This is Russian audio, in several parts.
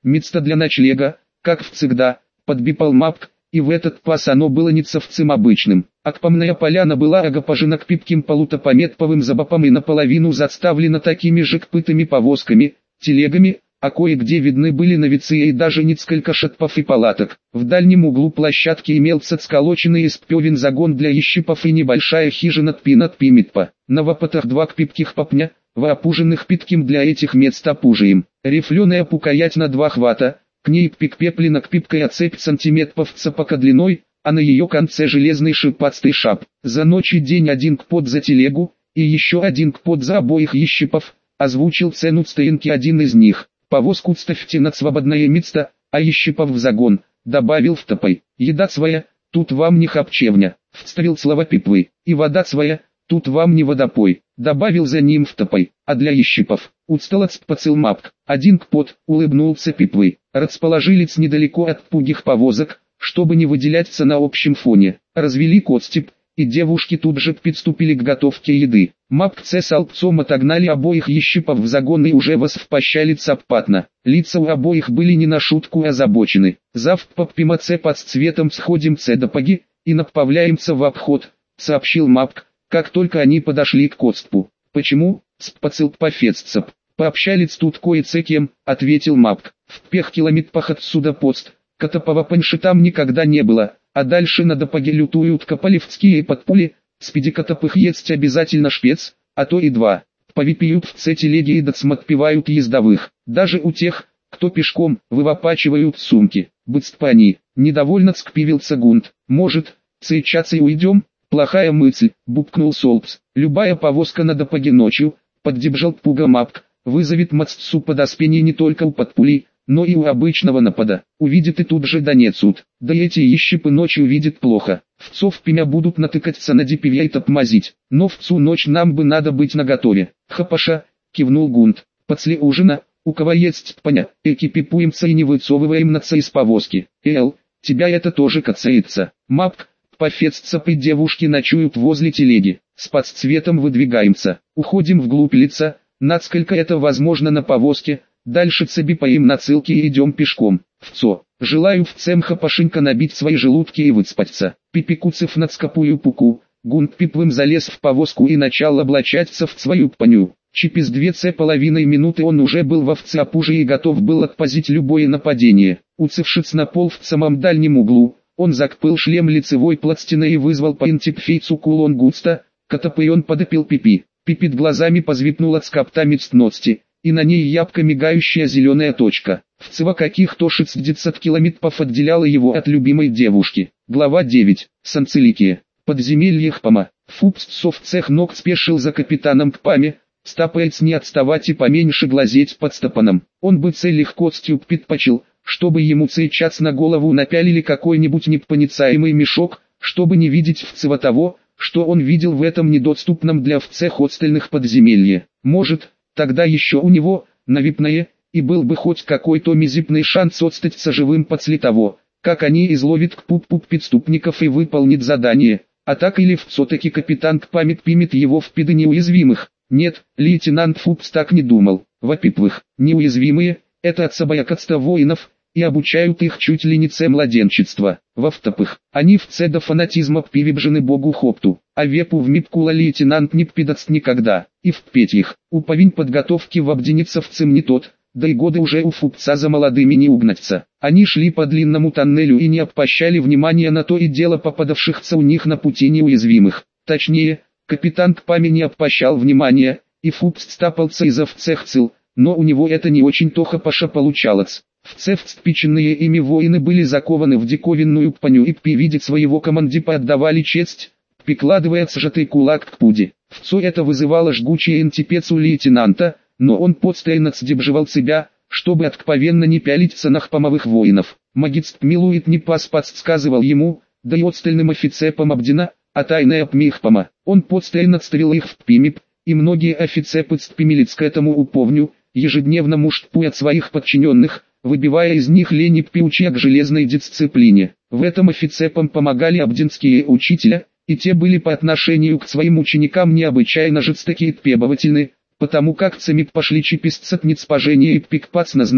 место для ночлега, как всегда, подбипал Мапк, и в этот пас оно было не совсем обычным. Акпомная поляна была огопожена к пипким полутопометповым забапам и наполовину заставлена такими же кпытыми повозками, телегами, а кое-где видны были навесы и даже несколько шатпов и палаток. В дальнем углу площадки имелся сколоченный из пёвен загон для ищипов и небольшая хижина тпи-над-пимитпа. На вопотах два кпипких попня, воопуженных питким для этих мест опужием. Рифленая пукаять на 2 хвата, к ней пик пеплина к пипкая цепь сантиметров цапака длиной, а на ее конце железный шипастый шап. За ночь и день один кпот за телегу, и еще один кпот за обоих ищипов, озвучил цену стоянки один из них. Повозку ставьте на свободное место, а ищипов в загон, добавил втопай. Еда своя, тут вам не хапчевня, вставил слова пипвы, и вода своя, тут вам не водопой, добавил за ним втопай. А для ищипов, усталоц поцел Мапк, один кпот, улыбнулся пипвы. Расположились недалеко от пугих повозок, чтобы не выделяться на общем фоне. Развели костип, и девушки тут же приступили к готовке еды. Мапкце с алпцом отогнали обоих ищипов в загон и уже воспощали цаппатно. Лица у обоих были не на шутку озабочены. Завтра по пимаце под цветом сходимся до поги, и направляемся в обход, сообщил Мапк, как только они подошли к костпу. Почему? Спацил пофеццеп. Пообщались тут кое-с-кем, ответил Мапк. В 5 километрах отсюда пост, Катапова паньши там никогда не было. А дальше на допоге лютуют копалевские подпули, спиди Катапых есть обязательно шпец, а то и 2. Повипьют в телеги и досматпивают ездовых. Даже у тех, кто пешком, вывопачивают сумки. Быцпани, недовольно скпивился Гунт. Может, сейчас и уйдем? Плохая мысль, бубкнул Солпс. Любая повозка на допоге ночью, поддержал Пуга Мапк, вызовет маццу подоспение не только у подпули, но и у обычного напада. Увидит и тут же донесут. Да эти ищипы ночью видят плохо. Вцов пимя будут натыкаться на дипивья и топмазить. Но в цу ночь нам бы надо быть наготове. Хапаша, кивнул Гунт. После ужина, у кого есть паня, экипипуемся и не выцовываемся из повозки. Тебя это тоже касается. Мапк, пофеццап и девушки ночуют возле телеги. С подцветом выдвигаемся. Уходим вглубь лица, насколько это возможно на повозке. Дальше цебипаем на цилке и идем пешком. Вцо, желаю вцем хапашенька набить свои желудки и выспаться. Пипикуцев над скопую пуку, Гунт пипвым залез в повозку и начал облачаться в свою паню. Через 2,5 минуты он уже был в овцеопуже и готов был отпозить любое нападение. Уцевшись на пол в самом дальнем углу, он закпыл шлем лицевой пластиной и вызвал по интипфейцу кулон густа, катапы он подопил пипи. Пипит глазами позвипнул от скопта мецтности, и на ней ябко мигающая зеленая точка. Вцева каких-то 60 километров отделяла его от любимой девушки. Глава 9. Санцеликия. Подземелье Хпама. Фупсцов цех ног спешил за капитаном Кпаме, стапаец не отставать и поменьше глазеть под стопаном. Он бы легко стюб предпочел, чтобы ему сейчас на голову напялили какой-нибудь непроницаемый мешок, чтобы не видеть вцева того, что он видел в этом недоступном для вцех остальных подземелье. Может, тогда еще у него, навипное, и был бы хоть какой-то мизипный шанс отстаться живым после того, как они изловят кпуп-пуп преступников и выполнит задание. А так или все-таки капитан Кпамик примет его в пиды неуязвимых. Нет, лейтенант Фупс так не думал. Во-первых, неуязвимые – это отсобаякатство воинов, и обучают их чуть ли не младенчества. Во-вторых, они в до фанатизма привержены богу Хопту, а вепу в мипкула лейтенант не пидаст никогда. И в-пятых, уповень подготовки в обденицовцем не тот, да и годы уже у Фупца за молодыми не угнаться. Они шли по длинному тоннелю и не обращали внимания на то и дело попадавшихся у них на пути неуязвимых. Точнее, капитан Кпами не обращал внимания, и Фупц стапался из овцех цил, но у него это не очень тоха паша получалось. Вцепченные ими воины были закованы в диковинную паню и при виде своего командипа отдавали честь, прикладывая сжатый кулак к пуде. Вцо это вызывало жгучий антипец у лейтенанта, но он постоянно сдерживал себя, чтобы откровенно не пялиться на хпамовых воинов. Магист милует не пас подсказывал ему, да и остальным офицепам Абдина, а тайная пмихпама. Он постоянно ставил их в пимип, и многие офицепы стпимились к этому уповню, ежедневно муштпуя своих подчиненных, выбивая из них лень и пиучья к железной дисциплине. В этом офицепам помогали абдинские учителя, и те были по отношению к своим ученикам необычайно жестокие и требовательны, потому как цемип пошли чиписцатниц пожения и пикпацно знали,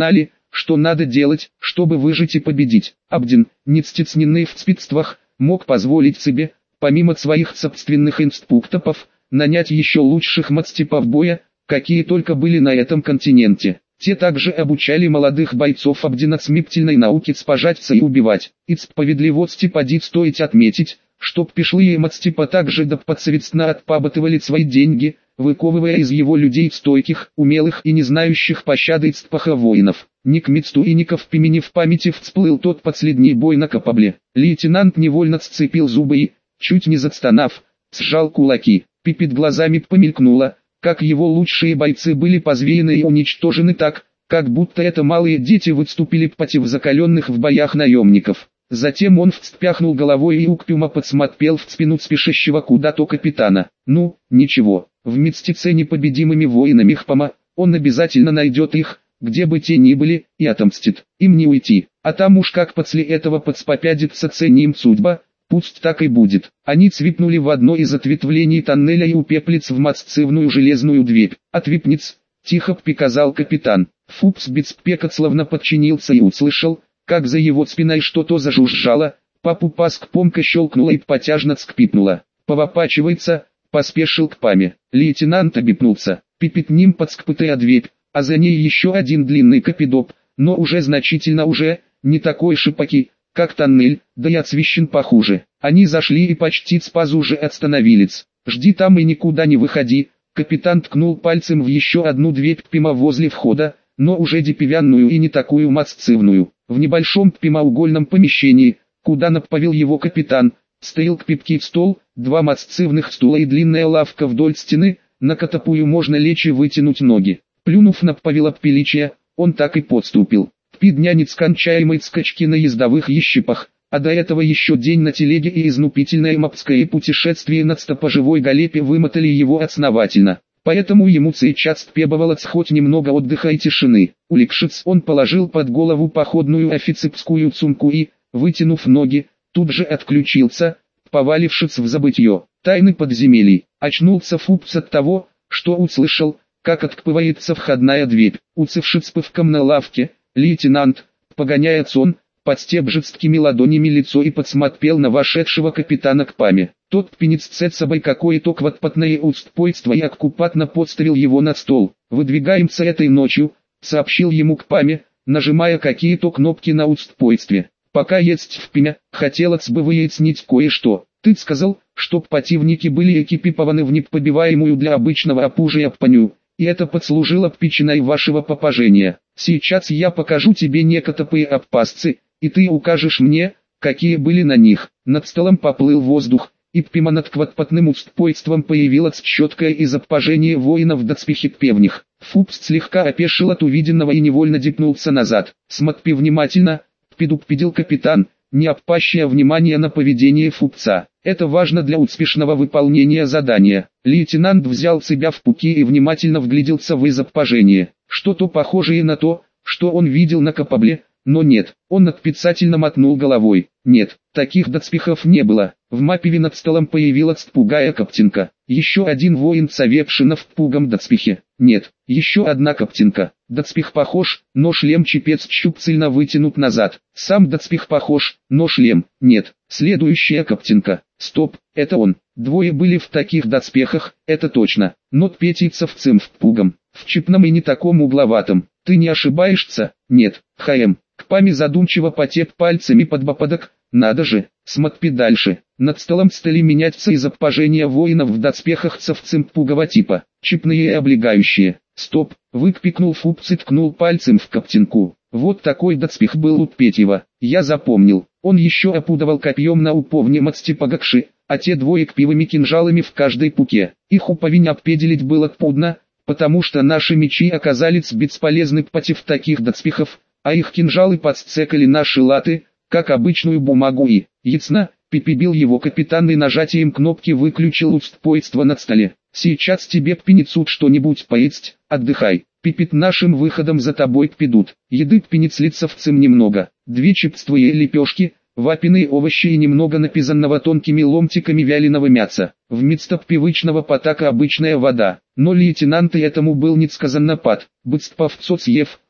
что надо делать, чтобы выжить и победить. Абдин, не стесненный в спецствах, мог позволить себе, помимо своих собственных инструктов, нанять еще лучших мастипов боя, какие только были на этом континенте. Те также обучали молодых бойцов Абдина смертельной науке спожаться и убивать. И справедливости подит стоить отметить, чтоб пришлые мастипа также подсовестно отпабатывали свои деньги, выковывая из его людей стойких, умелых и не знающих пощады цпаха воинов. Ник мецту и ников пимени в памяти всплыл тот последний бой на Капабле. Лейтенант невольно сцепил зубы и, чуть не застонав, сжал кулаки. Пипит глазами помелькнуло, как его лучшие бойцы были позвеяны и уничтожены так, как будто это малые дети выступили против закаленных в боях наемников. Затем он вспяхнул головой и укпюмо подсмотрел в спину спешащего куда-то капитана. Ну, ничего, в мстице непобедимыми воинами Хпама, он обязательно найдет их, где бы те ни были, и отомстит. Им не уйти, а там уж как после этого подспопядится ценим судьба. Пусть так и будет. Они цвипнули в одно из ответвлений тоннеля и упеплиц в массивную железную дверь. «Отвипниц!» — тихо приказал капитан. Фупс беспрекословно подчинился и услышал, как за его спиной что-то зажужжало, папу паск помка щелкнула и потяжно скрипнула. «Повопачивается!» — поспешил к паме. Лейтенант обипнулся. Пипит ним подскпытая дверь, а за ней еще один длинный капидоп, но уже значительно не такой шипаки, как тоннель, да и освещен похуже. Они зашли и почти сразу же остановились. «Жди там и никуда не выходи», капитан ткнул пальцем в еще одну дверь прямо возле входа, но уже деревянную и не такую массивную. В небольшом прямоугольном помещении, куда направил его капитан, стоял крепкий стол, два массивных стула и длинная лавка вдоль стены, на которую можно лечь и вытянуть ноги. Плюнув на правила приличия, он так и подступил. 3 дня нескончаемой скачки на ездовых ещипах, а до этого еще день на телеге и изнупительное морское путешествие на стопоживой галепе вымотали его основательно. Поэтому ему сейчас требовалось хоть немного отдыха и тишины. Улегшись, он положил под голову походную офицерскую сумку и, вытянув ноги, тут же отключился, повалившись в забытье. Тайны подземелий. Очнулся Фупс от того, что услышал, как открывается входная дверь. Уцевшись пывком на лавке, лейтенант, погоняя сон, подстеб жесткими ладонями лицо и подсмотрел на вошедшего капитана к паме. Тот пенец с собой какое-то квадпатное устпойство и аккупатно подставил его на стол. «Выдвигаемся этой ночью», — сообщил ему к паме, нажимая какие-то кнопки на устпойстве. «Пока есть в пеме, хотелось бы выяснить кое-что. Ты сказал, чтоб противники были экипированы в непробиваемую для обычного оружия паню, и это послужило причиной вашего попажения. Сейчас я покажу тебе некоторые обпасцы, и ты укажешь мне, какие были на них». Над столом поплыл воздух, и прямо над квадпатным устпойством появилось четкое изображение воинов в доспехе певних. Фупс слегка опешил от увиденного и невольно дипнулся назад. «Смотри внимательно», — предупредил капитан, не обращая внимания на поведение Фупса. «Это важно для успешного выполнения задания». Лейтенант взял себя в руки и внимательно вгляделся в изображение. Что-то похожее на то, что он видел на Капабле, но нет. Он отрицательно мотнул головой. Нет, таких доспехов не было. В мапе над столом появилась пугая каптинка. Еще один воин совершенно в пугом доспехе. Нет, еще одна каптинка. Доспех похож, но шлем чепец чупцельно вытянут назад. Сам доспех похож, но шлем нет. Следующая каптинка. Стоп, это он. Двое были в таких доспехах, это точно. Но петицевцем в пугом, в чипном и не таком угловатом. Ты не ошибаешься? Нет. ХМ. К паме задумчиво потеп пальцами под бопадок. Надо же, смотри дальше. Над столом стали меняться изображения воинов в доспехах совцем пугого типа. Чипные и облегающие. Стоп, выкрикнул Фупс и ткнул пальцем в каптинку. Вот такой доспех был у Петьева. Я запомнил. Он еще опудовал копьем на уповне мастипагакши, а те двое кпивыми кинжалами в каждой пуке. Их уповень обпеделить было трудно, потому что наши мечи оказались бесполезны против таких доспехов, а их кинжалы подсцекали наши латы, как обычную бумагу и, ясно, перебил его капитан и нажатием кнопки выключил устпойство над столе. Сейчас тебе принесут что-нибудь поесть, отдыхай. Пипит нашим выходом за тобой придут. Еды пенецлицевцам немного. 2 чипствые лепешки, вареные овощи и немного напизанного тонкими ломтиками вяленого мяса. Вместо привычного потака обычная вода. Но лейтенант и этому был несказанно пад. Быстро съев,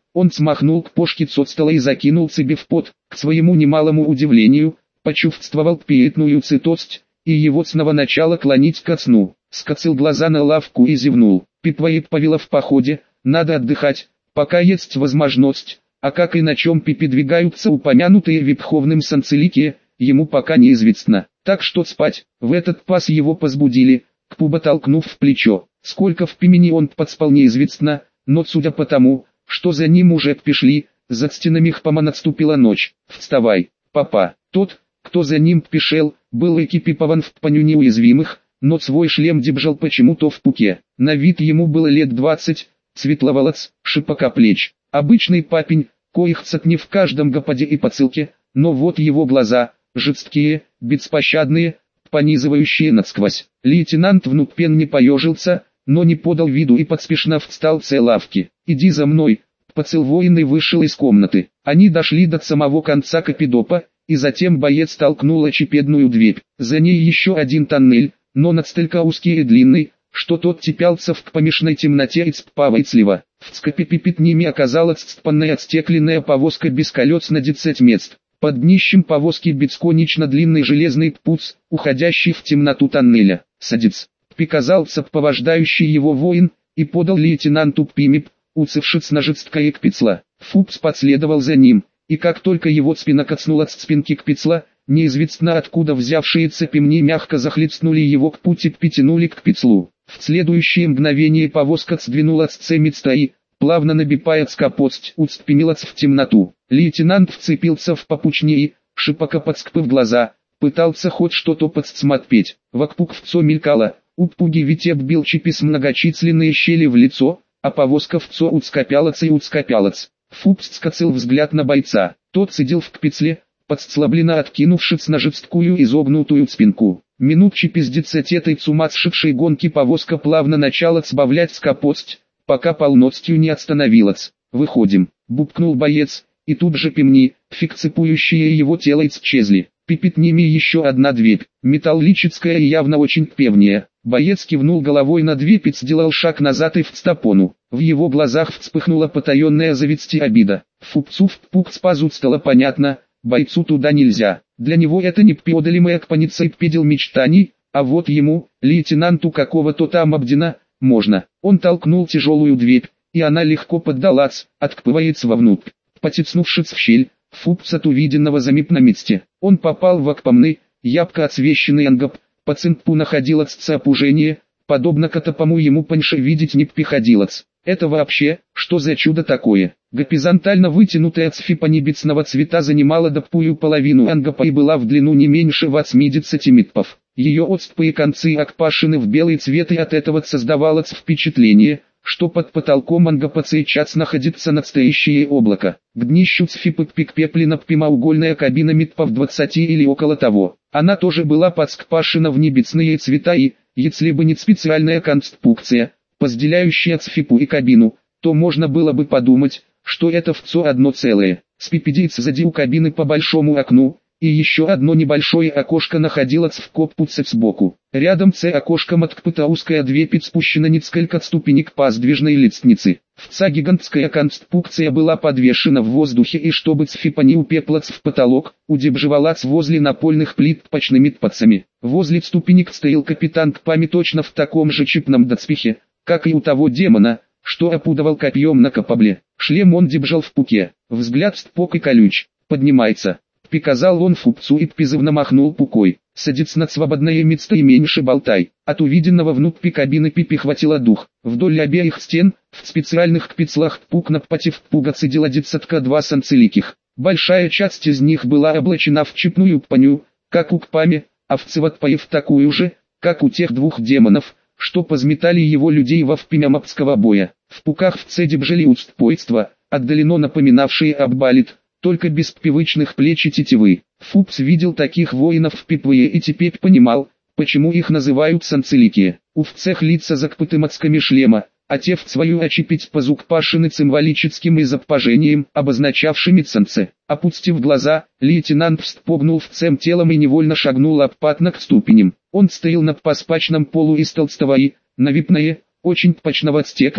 Он смахнул к пошке от стола и закинул себе в пот. К своему немалому удивлению, почувствовал пиетную цитость, и его снова начало клонить ко сну. Скосил глаза на лавку и зевнул. Пипвоит повела в походе, надо отдыхать, пока есть возможность, а как и на чем пипи двигаются упомянутые в Ветховном Санцелике, ему пока неизвестно. Так что спать. В этот пас его позбудили, Кпуба толкнув в плечо. Сколько в пимени он подспал неизвестно, но судя по тому, что за ним уже пришли, за стенами Хпама наступила ночь. Вставай, папа. Тот, кто за ним пешел, был экипирован в паню неуязвимых, но свой шлем держал почему-то в пуке. На вид ему было лет 20, светловолос, шипокоплеч. Обычный папень, коих не в каждом гопаде и подсылке, но вот его глаза, жесткие, беспощадные, понизывающие насквозь. Лейтенант Внутпен не поежился, но не подал виду и поспешно встал с лавки. «Иди за мной», поцелвоенный вышел из комнаты. Они дошли до самого конца Капидопа, и затем боец толкнул очепедную дверь. За ней еще один тоннель, но настолько узкий и длинный, что тот тепялся в помешной темноте и цпавой слива. В цкопе перед ними оказалась цпанная отстекленная повозка без колес на 10 мест. Под днищем повозки бесконечно длинный железный пуц, уходящий в темноту тоннеля. «Садись», приказал сопровождающий его воин, и подал лейтенанту Пимип, уцевшись на жесткое кпицла. Фупс последовал за ним, и как только его спина коснулась спинки кпицла, неизвестно откуда взявшиеся пимни мягко захлестнули его к пути и притянули к кпицлу. В следующее мгновение повозка сдвинулась с места и, плавно набипая скопость, устремилась в темноту. Лейтенант вцепился в попучни и, шипоко подскпыв глаза, пытался хоть что-то подсмотреть. Вокруг вцо мелькало, упуги ветер бил чипис многочисленные щели в лицо, а повозка вцо уцкопялась и уцкопялась. Фупс скосил взгляд на бойца. Тот сидел в кпицле, подслабленно откинувшись на жесткую изогнутую спинку. Минут через 10 этой сумасшедшей гонки повозка плавно начала сбавлять скопость, пока полностью не остановилась. «Выходим», — бубкнул боец, и тут же пимни, фикцирующие его тело, исчезли. Перед ними еще одна дверь, металлическая и явно очень певняя. Боец кивнул головой на дверь и сделал шаг назад и в стопону. В его глазах вспыхнула потаенная зависти обида. Фупцу в пук спазу стало понятно, бойцу туда нельзя. Для него это непреодолимая кпаницейпедил мечтаний, а вот ему, лейтенанту какого-то там Абдина, можно. Он толкнул тяжелую дверь, и она легко поддалась, открывается вовнутрь. Потеснувшись в щель, Фупс от увиденного замип на месте. Он попал в окпомный, ярко освещенный ангап. По цинпу находилось опужение, подобно котопому ему паньше видеть не приходилось. Это вообще, что за чудо такое? Горизонтально вытянутая цфипа небесного цвета занимала допую половину ангапа и была в длину не меньше 80 метров. Ее отступы и концы окпашены в белый цвет, и от этого создавалось впечатление, что под потолком ангапа сейчас находится настоящее облако. К днищу цфипы прикреплена прямоугольная кабина метров 20 или около того. Она тоже была подскпашена в небесные цвета и, если бы не специальная конструкция, разделяющая цфипу и кабину, то можно было бы подумать, что это вцо одно целое. Спипедиец сзади у кабины по большому окну, и еще одно небольшое окошко находилось в корпусе сбоку. Рядом с окошком открыта узкая дверь, спущена несколько ступенек по сдвижной лестнице. Вца гигантская конструкция была подвешена в воздухе, и чтобы цфипа не упеклась в потолок, удерживалась возле напольных плит пачными тпацами. Возле ступенек стоял капитан Кпами точно в таком же чипном доспехе, как и у того демона, что опудывал копьем на капабле. Шлем он держал в пуке, взгляд стпок и колюч. «Поднимайся», — приказал он Фупцу и призывно махнул пукой. «Садись на свободное место и меньше болтай». От увиденного внутри кабины Пипи хватило дух. Вдоль обеих стен, в специальных кпицлах пук напротив пуга сидела десятка два санцеликих. Большая часть из них была облачена в чипную паню, как у Кпами, а в цватпаев такую же, как у тех двух демонов, что позметали его людей во время мапского боя. В пуках в цеде бжели устпойства, отдаленно напоминавшие аббалит, только без привычных плеч и тетивы. Фупс видел таких воинов в Пипвее и теперь понимал, почему их называют санцелики. У вцех лица закрыты масками шлема, а те в свою очепить позукпашены символическим изображением, обозначавшими санце. Опустив глаза, лейтенант вспогнул вцем телом и невольно шагнул обпатно к ступеням. Он стоял на паспачном полу из толстого и, навипное, очень пачного стекла,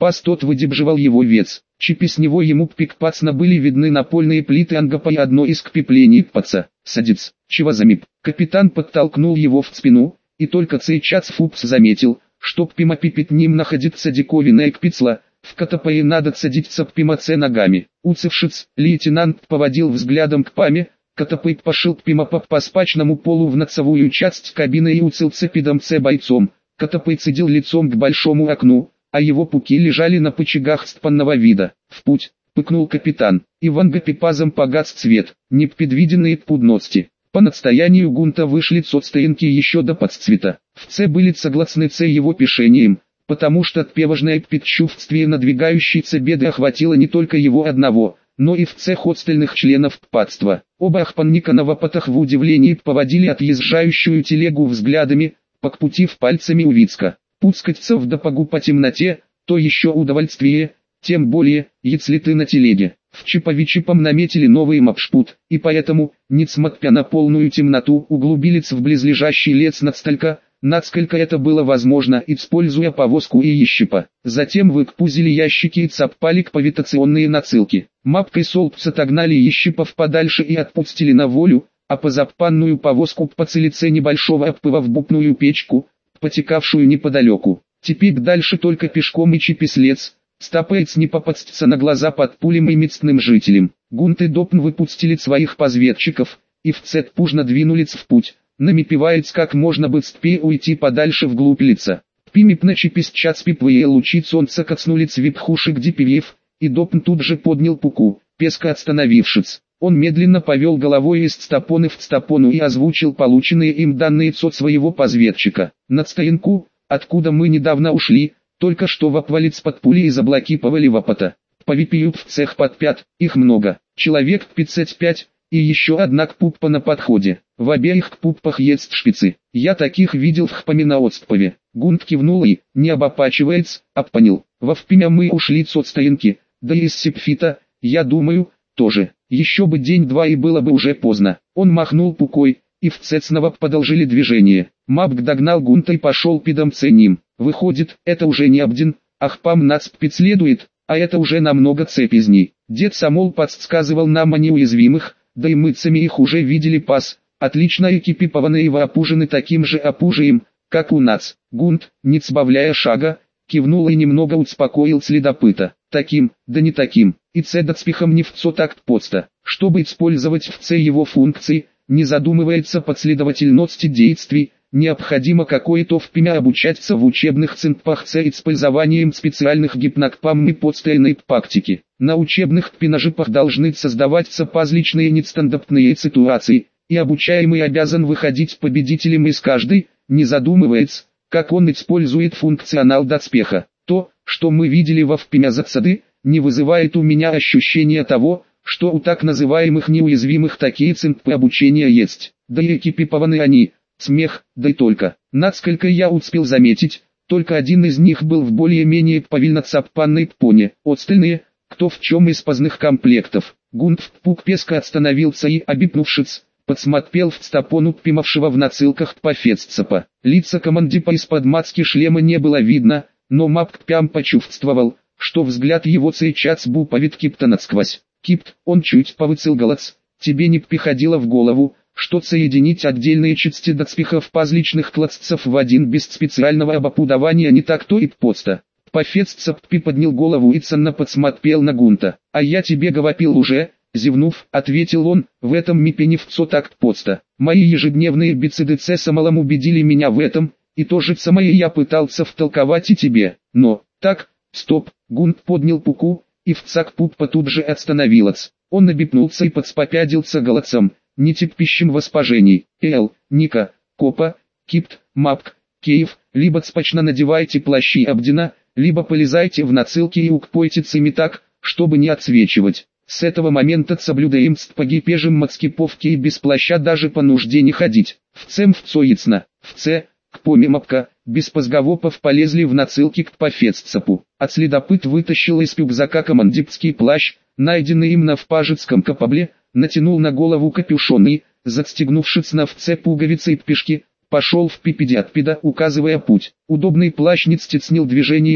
Пас тот выдерживал его вес. Чипи с него ему пикпацна были видны напольные плиты ангапа и одно из кпиплений паца. Садец, чего замип. Капитан подтолкнул его в спину, и только сейчас Фупс заметил, что пима пипит ним находится диковинная кпицла, в которой надо садиться пимаце ногами. Уцевшиц, лейтенант поводил взглядом к паме, который пошел пима по спачному полу в носовую часть кабины и уцелся пидомце бойцом, который цедил лицом к большому окну, а его пуки лежали на пычагах стпанного вида. В путь, пыкнул капитан, Иван Гапипазом погас цвет, непредвиденные пудности. По настоянию Гунта вышли соцстоянки еще до подцвета. В Ц были согласны Ц его пишением, потому что отпеважное предчувствие надвигающейся беды охватило не только его одного, но и в цех остальных членов падства. Оба Ахпанника на вопотах в удивлении поводили отъезжающую телегу взглядами, покпутив пальцами у Вицка. Пускаться в допогу по темноте, то еще удовольствие, тем более, если ты на телеге. В Чиповичипом наметили новый мапшпут, и поэтому, несмотря на полную темноту, углубились в близлежащий лес насколько это было возможно, используя повозку и ящипа. Затем выкпузили ящики и цапали к повитационные нацилки. Мапкой Солпс отогнали ящипов подальше и отпустили на волю, а позапанную повозку поцелице небольшого обпыва в бупную печку, потекавшую неподалеку. Теперь дальше только пешком и чипислец, стапается не попасться на глаза под пулем и местным жителям. Гунт и Допн выпустили своих позведчиков, и в цет пужно двинулись в путь, намипеваясь как можно быстрее уйти подальше вглубь лица. Пимип на чиписчас пипвые лучи солнца коснулись випхушек дипевьев, и Допн тут же поднял пуку, песко остановившись. Он медленно повел головой из стапоны в стапону и озвучил полученные им данные от своего позведчика. Над стоянку, откуда мы недавно ушли, только что вопвалец под пули из облаки повали вопота. Повипиют в цех под 5, их много, человек 55, и еще одна кпуппа на подходе. В обеих кпуппах есть шпицы. Я таких видел в Хпаминаостпове. Гунт кивнул и, не обопачивается, обпонил. Во впимя мы ушли от стоянки, да и из Сепфита, я думаю, тоже. Еще бы день-два и было бы уже поздно. Он махнул пукой, и в цет снова продолжили движение. Мапк догнал Гунта и пошел пидомце ним. Выходит, это уже не Абдин, Ахпам нас преследует, а это уже намного цепизней. Дед Самол подсказывал нам о неуязвимых, да и мы сами их уже видели пас. Отлично экипированы и воопужены таким же опужием, как у нас. Гунт, не сбавляя шага, кивнул и немного успокоил следопыта. Таким, да не таким, и цедацпихом не в цо так поста. Чтобы использовать в ц его функции, не задумывается последовательности действий, необходимо какое-то впимя обучаться в учебных центпах с использованием специальных гипнокпам и подстельной практики. На учебных пинажипах должны создаваться пазличные нестандартные ситуации, и обучаемый обязан выходить победителем из каждой, не задумываясь, как он использует функционал доспеха. То, что мы видели во впимя засады, не вызывает у меня ощущения того, что у так называемых неуязвимых такие центпы обучения есть. Да и экипированы они, смех, да и только. Насколько я успел заметить, только один из них был в более-менее повильно-цапанной поне. Остальные, кто в чем из поздних комплектов. Гунт в пук песка остановился и, обипнувшись, подсмотрел в стапону пимавшего в нацилках пофеццапа. Лица командипа из-под маски шлема не было видно, но Мапк прям почувствовал, что взгляд его сейчас буповит Кипта насквозь. Кипт, он чуть повыцелгалась, тебе не приходило в голову, что соединить отдельные части доспехов пазличных классцев в один без специального обопудования не так-то и просто. Пофеццап приподнял голову и ценно подсмотрел на Гунта. А я тебе говорил уже, зевнув, ответил он, в этом мипе не все так просто. Мои ежедневные беседы с Самолом убедили меня в этом, и то же самое я пытался втолковать и тебе. Но, так, стоп, Гунт поднял пуку, и в цак пуппа тут же остановилась. Он набипнулся и подспопядился голосом, нетерпящим воспожений. Ника, Копа, Кипт, Мапк, Киев, либо спочно надевайте плащи Абдина, либо полезайте в нацилки и укпойте цими так, чтобы не отсвечивать. С этого момента соблюдаем погипежем мацкиповки и без плаща даже по нужде не ходить. В цем вцоицно, в ц, к поме Мапка, без позговопов полезли в нацилки к пофеццапу. А следопыт вытащил из рюкзака командипский плащ, найденный им на впажецком капабле, натянул на голову капюшон и, застегнувшись на вце пуговицы и пешки, пошел в пипедиатпеда, указывая путь. Удобный плащ не стеснил движение и,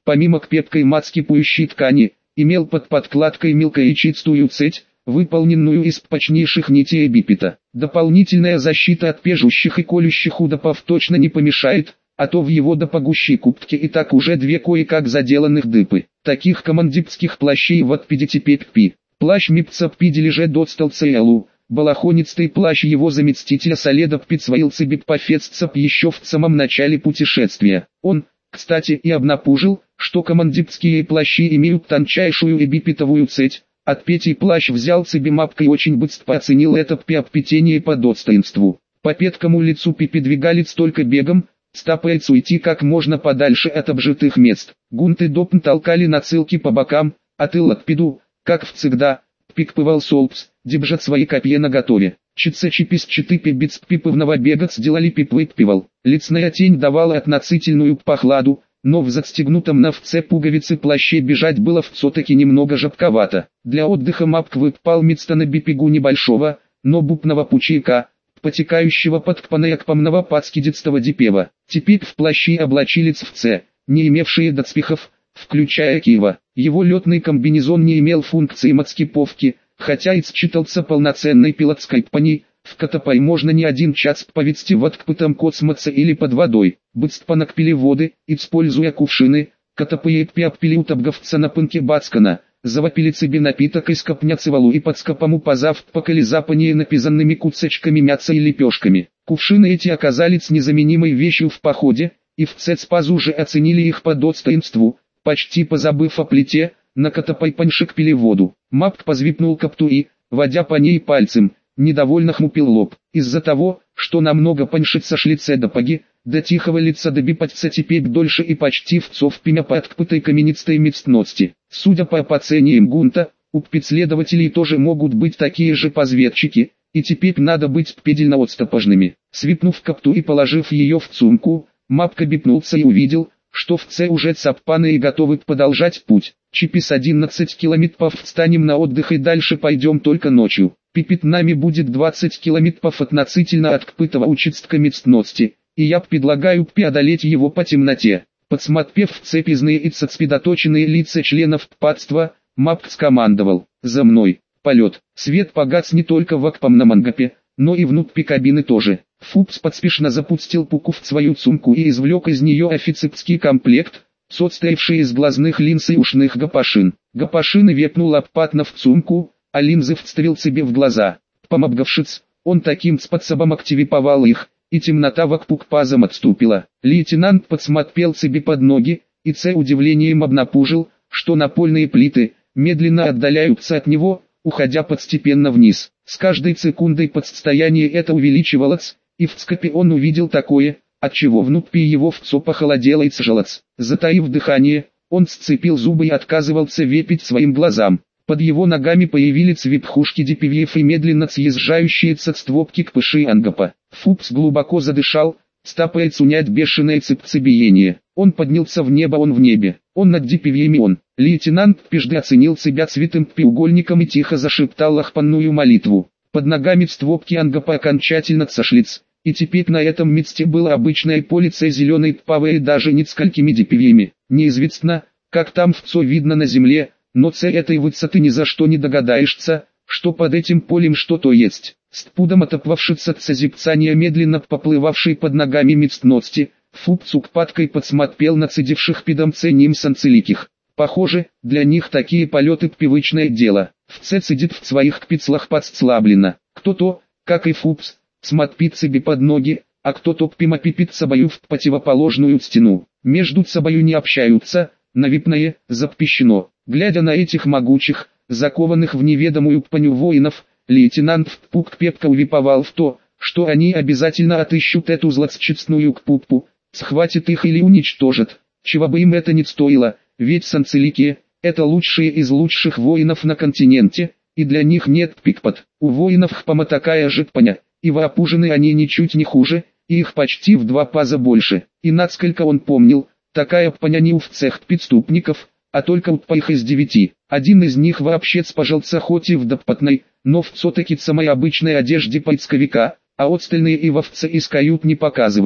помимо кпепкой мацкипующей ткани, имел под подкладкой мелкоячистую цеть, выполненную из прочнейших нитей эбипита. Дополнительная защита от пежущих и колющих удопов точно не помешает, а то в его допогущей куртке и так уже две кое-как заделанных дыпы. Таких командирских плащей в отпиде пеппи. Плащ мипца пидележе досталцеялу, балахонистый плащ его заместителя Соледа Пицваилцебип пофеццеп еще в самом начале путешествия. Он, кстати, и обнапужил, что командирские плащи имеют тончайшую эбипитовую цеть. От Пети плащ взял себе мапкой и очень быстро оценил это приобретение по достоинству. По петкому лицу Пипи двигались только бегом, стапаясь уйти как можно подальше от обжитых мест. Гунт и Допн толкали нацелки по бокам, а тыл от Пиду, как всегда, пикпывал Солпс, держат свои копья наготове. Чипис читыпи бицпиповного бега сделали пипвыпивал. Лицная тень давала относительную похладу, но в застегнутом на вце пуговицы плаще бежать было все-таки немного жабковато. Для отдыха Мапк выпал мецта на бипигу небольшого, но бупного пучейка, потекающего под кпанаякпомного пацкидецтого дипева. Теперь в плащи облачились вце, не имевшие доспехов, включая Киева. Его летный комбинезон не имел функции мацкиповки, хотя и считался полноценной пилотской пани. В Катапай можно не один час повести в открытом космосе или под водой. Быстро накпили воды, используя кувшины, Катапай пиаппили утабговца на пынке бацкана, завопили себе напиток из копняцевалу и под скопому позавтракали запанее напизанными кусочками мяса и лепешками. Кувшины эти оказались незаменимой вещью в походе, и в Цецпазу же оценили их по достоинству, почти позабыв о плите, на Катапай пили воду. Мапк позвипнул каптуи, водя по ней пальцем. Недовольно хмупил лоб. Из-за того, что намного паньшится шлице допаги, до тихого лица добипаться теперь дольше и почти вцов пимя по откпытой каменистой мецтности. Судя по опасениям Гунта, у педследователей тоже могут быть такие же позведчики, и теперь надо быть предельно отстопожными. Свипнув капту и положив ее в сумку, Мапка бипнулся и увидел, что вце уже цаппаны и готовы продолжать путь. Чипис 11 километров встанем на отдых и дальше пойдем только ночью. Пипит нами будет 20 километров относительно от кпытого участка мецтности, и я предлагаю преодолеть его по темноте. Подсмотрев в цепизные и сосредоточенные лица членов ппатства, Мапк скомандовал: «За мной!» Полет. Свет погас не только в акпомном ангапе, но и внутри кабины тоже. Фупс поспешно запустил пуку в свою сумку и извлек из нее офицерский комплект, состоявший из глазных линз и ушных гапашин. Гапашины вепнул обпатно в сумку, а линзы вставил себе в глаза. Помобгавшись, он таким способом активировал их, и темнота вокруг пазом отступила. Лейтенант подсмотрел себе под ноги, и с удивлением обнаружил, что напольные плиты медленно отдаляются от него, уходя постепенно вниз. С каждой секундой подстояние это увеличивалось, и в скопе он увидел такое, отчего внутри его вцо похолодело и сжалось. Затаив дыхание, он сцепил зубы и отказывался верить своим глазам. Под его ногами появились верхушки деревьев и медленно съезжающие со створки к пыши ангапа. Фупс глубоко задышал, стапаясь унять бешеное сердцебиение. Он поднялся в небо, он в небе. Он над деревьями, он. Лейтенант Пижды оценил себя цветым треугольником и тихо зашептал лохпанную молитву. Под ногами створки ангапа окончательно сошлись, и теперь на этом месте было обычное поле зеленой тпавы и даже несколькими деревьями. Неизвестно, как там вцо видно на земле, но с этой высоты ни за что не догадаешься, что под этим полем что-то есть. С пудом отопвавшись от созерцания медленно поплывавшей под ногами мецтности, Фупс укпаткой подсмотрел на цедивших пидомце нимсанцеликих. Похоже, для них такие полеты привычное дело. Вце цедит в своих кпицлах подслаблено. Кто-то, как и Фупс, смотрит себе под ноги, а кто-то пимопипит собою в противоположную стену. Между собою не общаются, навипное, запрещено. Глядя на этих могучих, закованных в неведомую паню воинов, лейтенант Пук-Пепка увиповал в то, что они обязательно отыщут эту злосчастную кпуппу, схватят их или уничтожат, чего бы им это ни стоило, ведь санцелики – это лучшие из лучших воинов на континенте, и для них нет пикпот. У воинов Хпама такая же паня, и вооружены они ничуть не хуже, и их почти в 2 раза больше. И насколько он помнил, такая паня не у всех преступников, а только у их из 9. Один из них вообще спожался хоть и в допотной, но все-таки самой обычной одежде поисковика, а остальные и вовце из кают не показывались.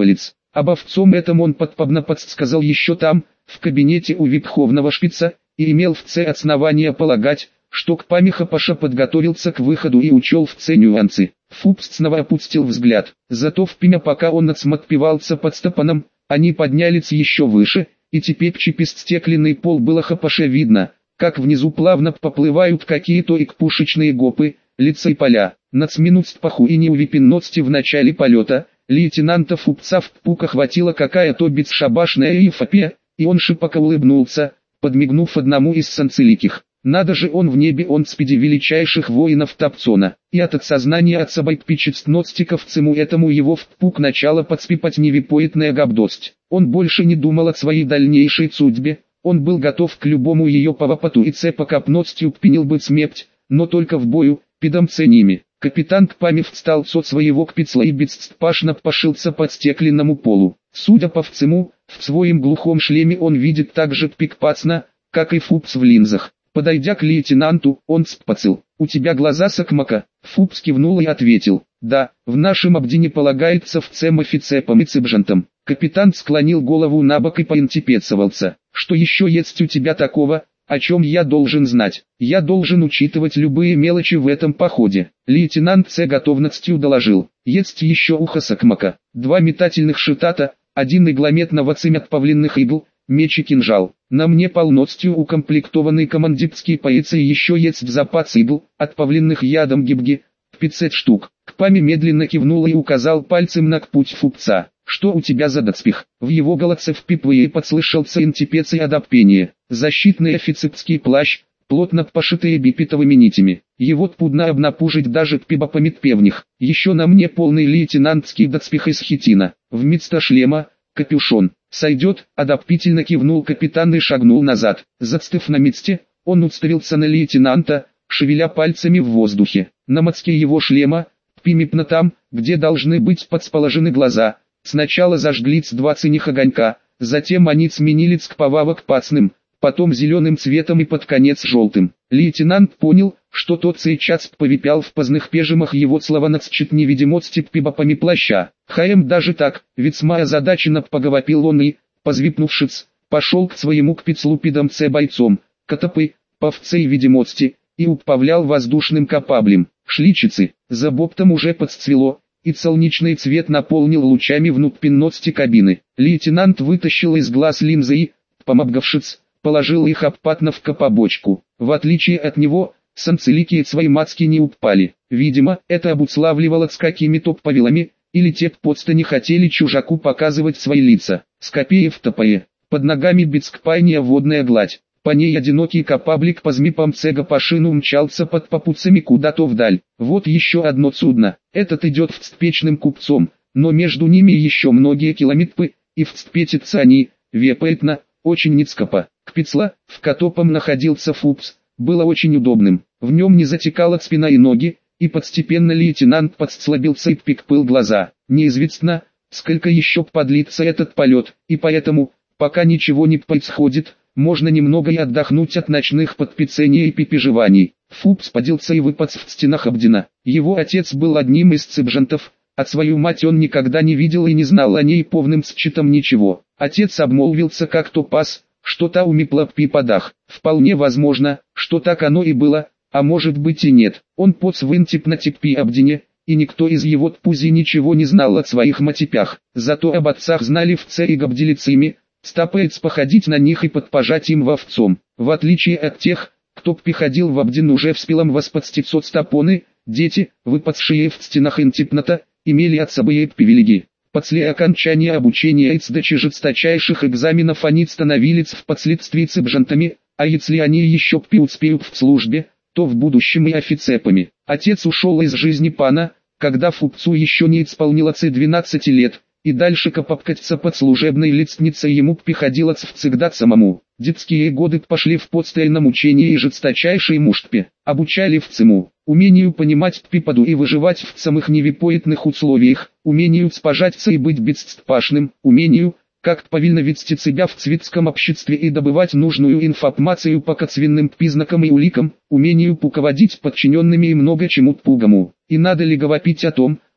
Об овцом этом он подпобно подсказал еще там, в кабинете у верховного шпица, и имел в Ц основания полагать, что Кпами Паша подготовился к выходу и учел в Ц нюансы. Фупс снова опустил взгляд. Зато в Пиме, пока он отсмотпевался под Степаном, они поднялись еще выше, и теперь через стекленный пол было Хапаше видно, как внизу плавно поплывают какие-то икпушечные гопы, лица и поля. Нацминуться паху и неувипенности в начале полета, лейтенанта Фупца в пук охватила какая-то бесшабашная эйфопия, и он широко улыбнулся, подмигнув одному из санцеликих. Надо же, он в небе, он спиди величайших воинов Тапцона, и от сознания от собой пичестностиков цему этому его в пук начало подспипать невипоетная габдость. Он больше не думал о своей дальнейшей судьбе, он был готов к любому ее повопоту и покопностью пенил бы смерть, но только в бою, пидомце ними. Капитан Кпами встал со своего кпицла и бесстпашно пошился под стекленному полу. Судя по всему, в своем глухом шлеме он видит так же пикпацно, как и Фупс в линзах. Подойдя к лейтенанту, он спацил: «У тебя глаза сакмака?» Фупс кивнул и ответил: «Да, в нашем обдине полагается в цем офицепам и цыбжантам». Капитан склонил голову набок и поинтересовался: «Что еще есть у тебя такого, о чем я должен знать? Я должен учитывать любые мелочи в этом походе». Лейтенант Ц готовностью доложил: «Есть еще ухо сакмака, 2 метательных шитата, 1 игломет на вацимь от павлинных игл, меч и кинжал. На мне полностью укомплектованный командирский пояс и еще есть запас игл, от павлинных ядом гибги, 500 штук». Кпами медленно кивнул и указал пальцем на путь Фупца. «Что у тебя за доспех?» В его голосе впипвые подслышался интипец и одобпение. «Защитный офицерский плащ, плотно пошитые бипитовыми нитями. Его трудно обнапужить даже пибопами певних. Еще на мне полный лейтенантский доспех из хитина. Вместо шлема — капюшон. Сойдет?» Одобрительно кивнул капитан и шагнул назад. Застыв на месте, он уставился на лейтенанта, шевеля пальцами в воздухе. На мацке его шлема, примипно там, где должны быть подсположены глаза, сначала зажглись 2 синих огонька, затем они сменились к повавок пацным, потом зеленым цветом и под конец желтым. Лейтенант понял, что тот сейчас повипял в поздних пежимах его славонацчет невидимости пибопами плаща. «Хаем даже так», весьма озадаченно поговопил он и, позвипнувшись, пошел к своему кпицлупидам Ц бойцом, котопы, повцей видимости, и управлял воздушным капаблем. Шличицы, за боптом уже подцвело, и солнечный цвет наполнил лучами внутренности кабины. Лейтенант вытащил из глаз линзы и, поморгавшись, положил их обратно в капобочку. В отличие от него, санцелики свои мацки не упали. Видимо, это обуславливало с какими-то повелами, или те просто не хотели чужаку показывать свои лица. Скопеев топае. Под ногами бескпайная водная гладь. По ней одинокий капаблик по змипам цега по шину мчался под попутцами куда-то вдаль. Вот еще одно судно. Этот идет вспечным купцом, но между ними еще многие километры, и вспетятся они, вепоэтно, очень ницкопо. Кпицла, в котором находился Фупс, было очень удобным. В нем не затекала спина и ноги, и постепенно лейтенант подслабился и прикрыл глаза. Неизвестно, сколько еще подлится этот полет, и поэтому, пока ничего не происходит, можно немного и отдохнуть от ночных подпицений и переживаний. Фупс поделся и выпац в стенах Абдина. Его отец был одним из цыбжантов, а свою мать он никогда не видел и не знал о ней повным счетом ничего. Отец обмолвился как-то пас, что та умипла в пипадах. Вполне возможно, что так оно и было, а может быть и нет. Он подсвынтип на типи Абдине, и никто из его тпузи ничего не знал о своих матипях. Зато об отцах знали в Ц и габделицами, стапается походить на них и подпожать им вовцом. В отличие от тех, кто приходил в Абдин уже в спилом восподстицот стапоны, дети, выпадшие в стенах интипната, имели от собой привилегии. После окончания обучения и сдачи жесточайших экзаменов они становились впоследствии цыбжантами, а если они еще преуспеют в службе, то в будущем и офицепами. Отец ушел из жизни пана, когда Фупцу еще не исполнилось 12 лет, и дальше копапкаться под служебной лестницей ему приходилось всегда самому. Детские годы пошли в постоянном учении и жесточайшей муштпе. Обучали в цему, умению понимать припаду и выживать в самых невипоетных условиях, умению спожаться и быть бесстпашным, умению, как повильно вести себя в цветском обществе и добывать нужную информацию по косвенным признакам и уликам, умению пуководить подчиненными и много чему другому. И надо ли говорить о том,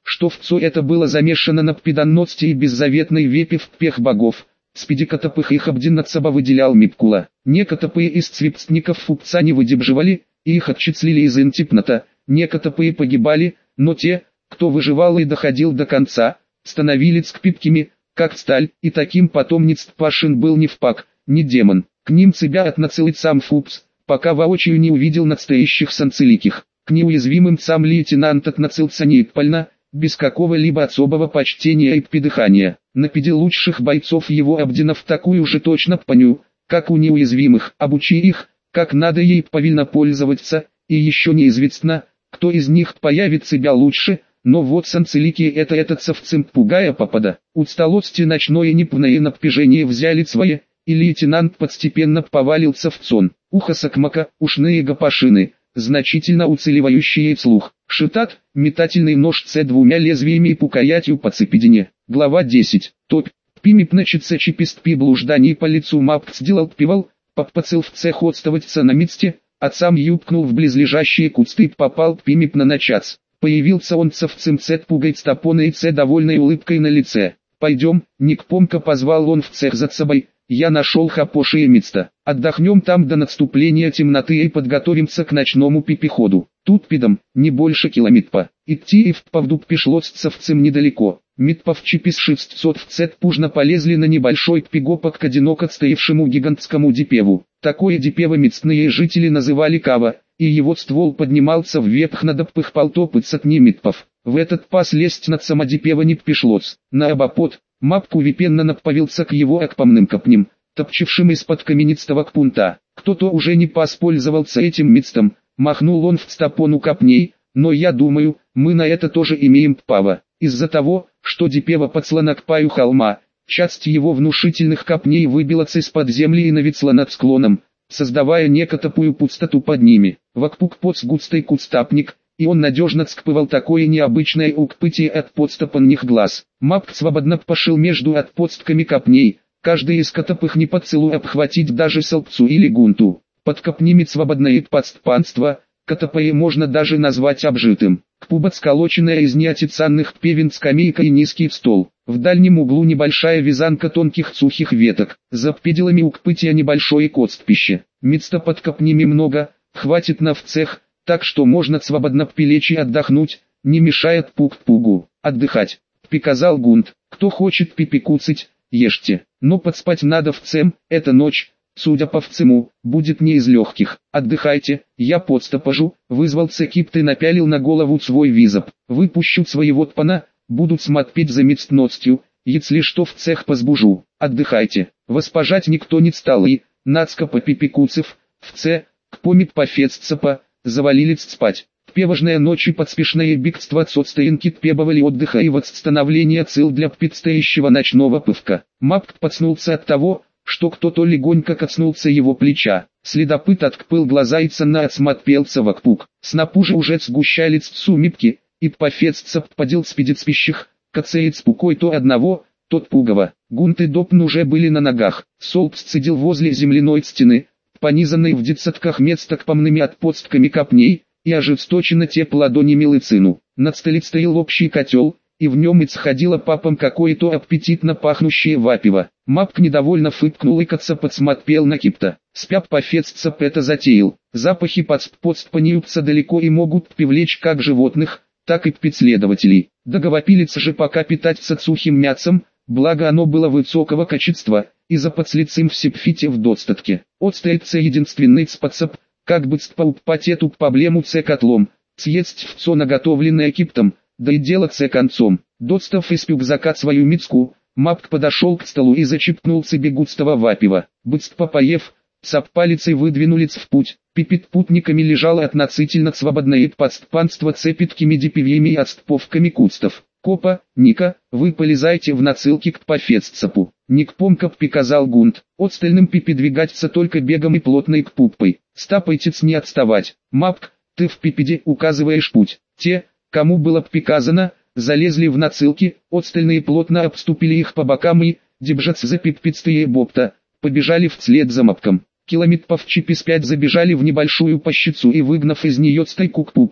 что вцо это было замешано на ппеданности и беззаветной вепе в пех богов. Спидикотопых их обдиннацаба выделял Мипкула. Некотопые из цвипстников фупца не выдерживали, и их отчислили из интипната. Некотопые погибали, но те, кто выживал и доходил до конца, становились кпипкими, как сталь, и таким потомниц Пашин был не впак, не демон. К ним себя отноцелит сам Фупс, пока воочию не увидел настоящих санцеликих. К неуязвимым сам лейтенант отноцелся неиппально, без какого-либо особого почтения и придыхания. Напяди лучших бойцов его обдинов такую же точно паню, как у неуязвимых, обучи их, как надо ей повильно пользоваться, и еще неизвестно, кто из них появит себя лучше, но вот санцелики это этот совцем пугая попада. Усталости ночное непное напряжение взяли свои, и лейтенант постепенно повалился в сон. Ухо сакмака, ушные гапашины, значительно уцелевающие слух. Шитат, метательный нож с двумя лезвиями и пукаятью по цепидине. Глава 10. Топь. Пимип начится чипистпи блужданий по лицу мапт сделал пивал, попацел в цех отставаться на месте, а сам юбкнул в близлежащие кусты и попал пимип на начац. Появился он совцем цет пугает стопоной и ц довольной улыбкой на лице. «Пойдем», — Никпомка позвал он в цех за собой. «Я нашел хапошие место. Отдохнем там до наступления темноты и подготовимся к ночному пипиходу. Тут пидом, не больше километра. Идти и в Павдук пришлось с совцем недалеко. Митпов чипис 600 в цет пужно полезли на небольшой пигопок к одиноко стоявшему гигантскому дипеву. Такое дипево местные жители называли кава, и его ствол поднимался вверх над обпых полтопыцатни митпов. В этот пас лезть над самодипева не пришлось. На обопот, мапку випенно направился к его акпомным копням, топчившим из-под каменистого кпунта. Кто-то уже не поспользовался этим местом, махнул он в стопону копней, но я думаю, мы на это тоже имеем право. Из-за того, что дипева подслана к паю холма, часть его внушительных копней выбилась из-под земли и нависла над склоном, создавая некотопую пустоту под ними. Вокруг поц густой кустапник, и он надежно скпывал такое необычное укпытие от подстопанных глаз. Мапк свободно пошел между отподстками копней, каждый из котопых не под целую обхватить даже солбцу или гунту. Под копнями свободное подстпанство, котопое можно даже назвать обжитым. Кпубат сколоченная из неотицанных певен скамейка и низкий стол. В дальнем углу небольшая вязанка тонких сухих веток. За педелами укпытия небольшое костпище. Места под копнями много, хватит на в цех, так что можно свободно пилечь и отдохнуть, не мешает пук-пугу. Отдыхать, приказал Гунт. Кто хочет пипикуцить, ешьте. Но подспать надо в цем, эта ночь, судя по всему, будет не из легких. Отдыхайте, я подстопажу, вызвался Кипт и напялил на голову свой визоп. Выпущу своего тпана, будут смотреть за местностью, если что в цех позбужу. Отдыхайте. Воспожать никто не стал и, нацка по пипикуцев, в це, к помит пофеццапа, завалились спать. Певожная ночь и подспешное бегство состоянки требовали отдыха и восстановления сил для предстоящего ночного пывка. Мапк подснулся от того, что кто-то легонько коснулся его плеча. Следопыт открыл глаза и ценно осмотрелся вокруг. Снапужи уже сгущались сумерки, и пофеццап подел спидицпищих, кацеец пукой то одного, тот пугого. Гунт и Допн уже были на ногах. Солб сцедил возле земляной стены, понизанной в десятках местах помными отподстками копней, и ожесточенно теп ладонями лыцину. Над столе стоял общий котел, и в нем исходило папом какое-то аппетитно пахнущее вапиво. Мапк недовольно фыркнул и каца подсмотрел на Кипта. Спяп пофеццап это затеял. Запахи подстпаниются далеко и могут привлечь как животных, так и преследователей. Договопилиться же пока питаться сухим мясом, благо оно было высокого качества, и за подслицем в сепфите в достатке. Отстается единственный способ, как бы спаупать эту проблему с котлом, съесть все наготовленное Киптом, да и дело с концом. Достав из рюкзака свою миску, Мапк подошел к столу и зачерпнул себе густого вапива. Быстро поев, саппалицей выдвинулись в путь. Пипит путниками лежало относительно свободное подстпанство цепиткими дипевьями и отстповками кустов. Копа, Ника, вы полезайте в нацилки к пофеццапу. Никпомка приказал Гунт. Остальным передвигаться только бегом и плотной кпуппой. Стапайтец не отставать. Мапк, ты в пипеде указываешь путь. Те, кому было приказано, залезли в нацилки, остальные плотно обступили их по бокам и, держась за пиппицтые бопта, побежали вслед за Мапком. Километров через 5 забежали в небольшую пощицу и, выгнав из нее стайку кпупных,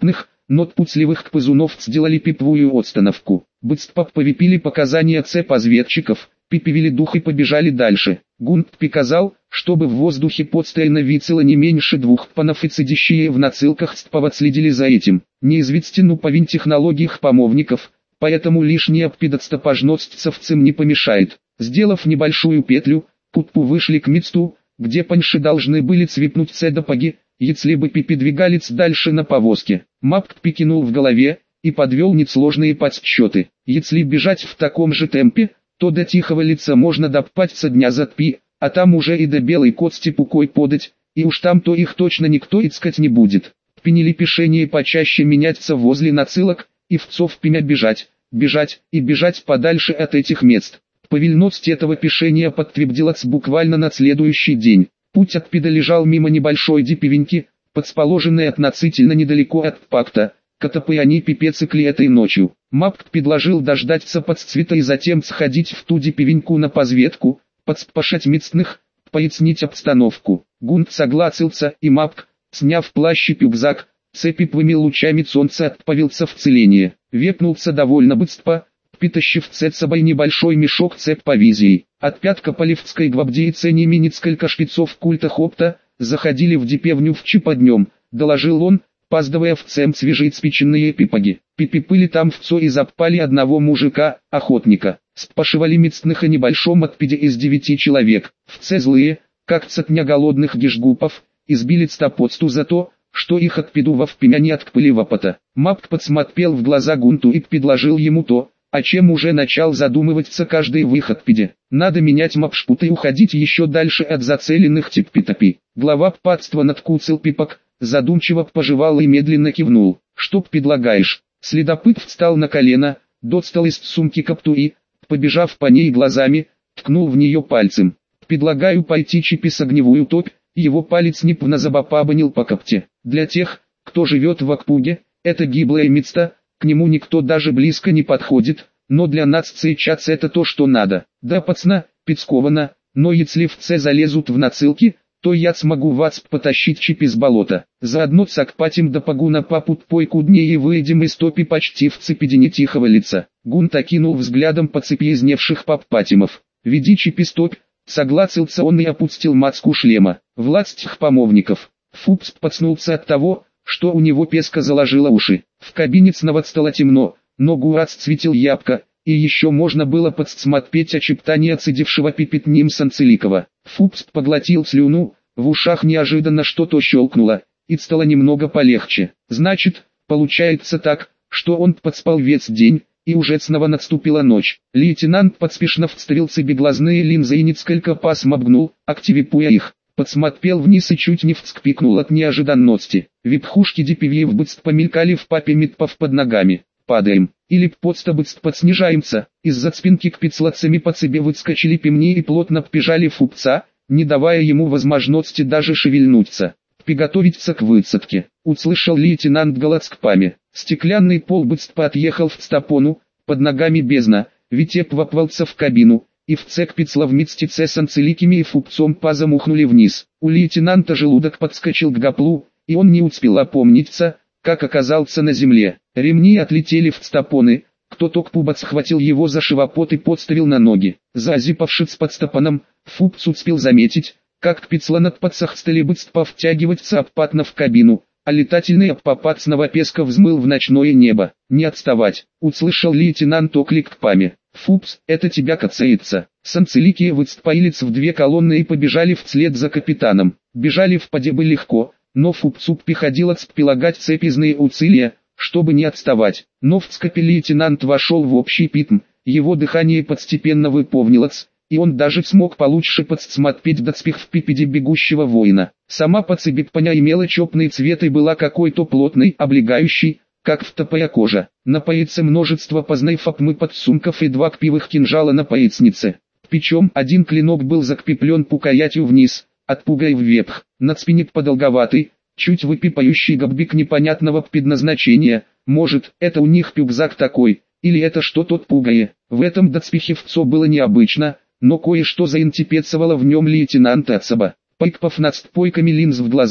но пуцливых кпызунов сделали пипвую отстановку. Быстро повипили показания разведчиков, пипивили дух и побежали дальше. Гунт приказал, чтобы в воздухе постоянно висело не меньше 2 панов и сидящие в нацилках стпова следили за этим. Неизвестен уповень технологиях помовников, поэтому лишняя пидотстопажностцевцам не помешает. Сделав небольшую петлю, путпу вышли к месту, где паньши должны были цвипнуть цедопаги, если бы пипи двигались дальше на повозке. Мапк прикинул в голове и подвел несложные подсчеты. Если бежать в таком же темпе, то до Тихого лица можно допать со дня за 3, а там уже и до Белой Кости пукой подать, и уж там-то их точно никто искать не будет. Приняли решение почаще меняться возле нацилок, и вцов пимя бежать и бежать подальше от этих мест. Повельность этого решения подтвердилась буквально на следующий день. Путь от Пида лежал мимо небольшой дипивеньки, подсположенной относительно недалеко от пакта. Котопы они пипецикли этой ночью. Мапк предложил дождаться подцвета и затем сходить в ту дипивеньку на позведку, подспашать местных, пояснить обстановку. Гунт согласился, и Мапк, сняв плащ и рюкзак, цепиповыми лучами солнца отправился в целение. Вепнулся довольно быстро, притащив с собой небольшой мешок цеп-провизии. От Пяткополевской гвардии ценями несколько шпицов культа Хопта заходили в дипевню в днем, доложил он, паздывая в цем свежеиспеченные пипаги. Пипи-пыли там вцо и запали одного мужика, охотника. Спашивали местных о небольшом отпеде из 9 человек. Вце злые, как цатня голодных гижгупов, избили стопоцту за то, что их отпеду во впемя не откпыли вопота. Мапк подсмотрел в глаза Гунту и предложил ему то, о чем уже начал задумываться каждый в их отпеде. Надо менять мапшпут и уходить еще дальше от зацеленных типпитопи. Глава патства надкуцал пипок, задумчиво пожевал и медленно кивнул. «Что предлагаешь?» Следопыт встал на колено, достал из сумки капту и, побежав по ней глазами, ткнул в нее пальцем. «Предлагаю пойти чипис огневую топь». Его палец непвно забапабанил по капте. Для тех, кто живет в Акпуге, это гиблое место, к нему никто даже близко не подходит, но для нас сейчас это то, что надо. Да пацана, пицковано, но если вце залезут в нацилки, то я смогу вас потащить чип из болота. Заодно сакпатим да погуна папут пойку дней и выйдем из топи почти в цепедине Тихого лица. Гунт окинул взглядом по цепи изневших паппатимов. «Веди чип из топь», согласился он и опустил мацку шлема. Властях помовников. Фупс подснулся от того, что у него песка заложила уши. В кабине снова стало темно, но гуац цветил ябко, и еще можно было подсмотреть очептание цедившего пипетним Санцеликова. Фупс поглотил слюну, в ушах неожиданно что-то щелкнуло, и стало немного полегче. Значит, получается так, что он подспал весь день, и уже снова наступила ночь. Лейтенант поспешно вставил себе глазные линзы и несколько пас моргнул, активируя их. Подсмотрел вниз и чуть не вскрикнул от неожиданности. Випхушки дипивьев быстро помелькали в папе метпов под ногами. «Падаем, или просто быстро снижаемся». Из-за спинки к пицлацами по цебе выскочили пимни и плотно впежали Фупца, не давая ему возможности даже шевельнуться. «Приготовиться к высадке», — услышал лейтенант Голодскпаме. Стеклянный пол быстро отъехал в стопону, под ногами бездна, Витеп вопвался в кабину, и в цек пицла вместе с Санцеликими и Фупцом позамухнули вниз. У лейтенанта желудок подскочил к гоплу, и он не успел опомниться, как оказался на земле. Ремни отлетели в стопоны, кто-то кпубац схватил его за шивопот и подставил на ноги. Зазипавшись под стопоном, Фупц успел заметить, как пицла над подсах стали быстро втягиваться обпатно в кабину, а летательный обпапат снова песка взмыл в ночное небо. «Не отставать!» — услышал лейтенант оклик к паме. «Фупс, это тебя кацается!» Санцелики выцпаились в 2 колонны и побежали вслед за капитаном. Бежали в поде бы легко, но Фупцу приходилось прилагать цепизные усилия, чтобы не отставать. Но в цепи лейтенант вошел в общий ритм, его дыхание постепенно выполнилось, и он даже смог получше подсмотреть доспех в пипеде бегущего воина. Сама поцебекпаня имела чопный цвет и была какой-то плотной, облегающей, как втопая кожа. На поясе множество познайфапмы подсумков и 2 кпивых кинжала на пояснице. Причем один клинок был закреплен пукаятью вниз, от пугай вверх. На спине подолговатый, чуть выпипающий гоббик непонятного предназначения. Может, это у них рюкзак такой, или это что-то пугае. В этом доспехе вцо было необычно, но кое-что заинтересовало в нем лейтенанта Ацаба. Пайкпав над стпойками линз в глазах,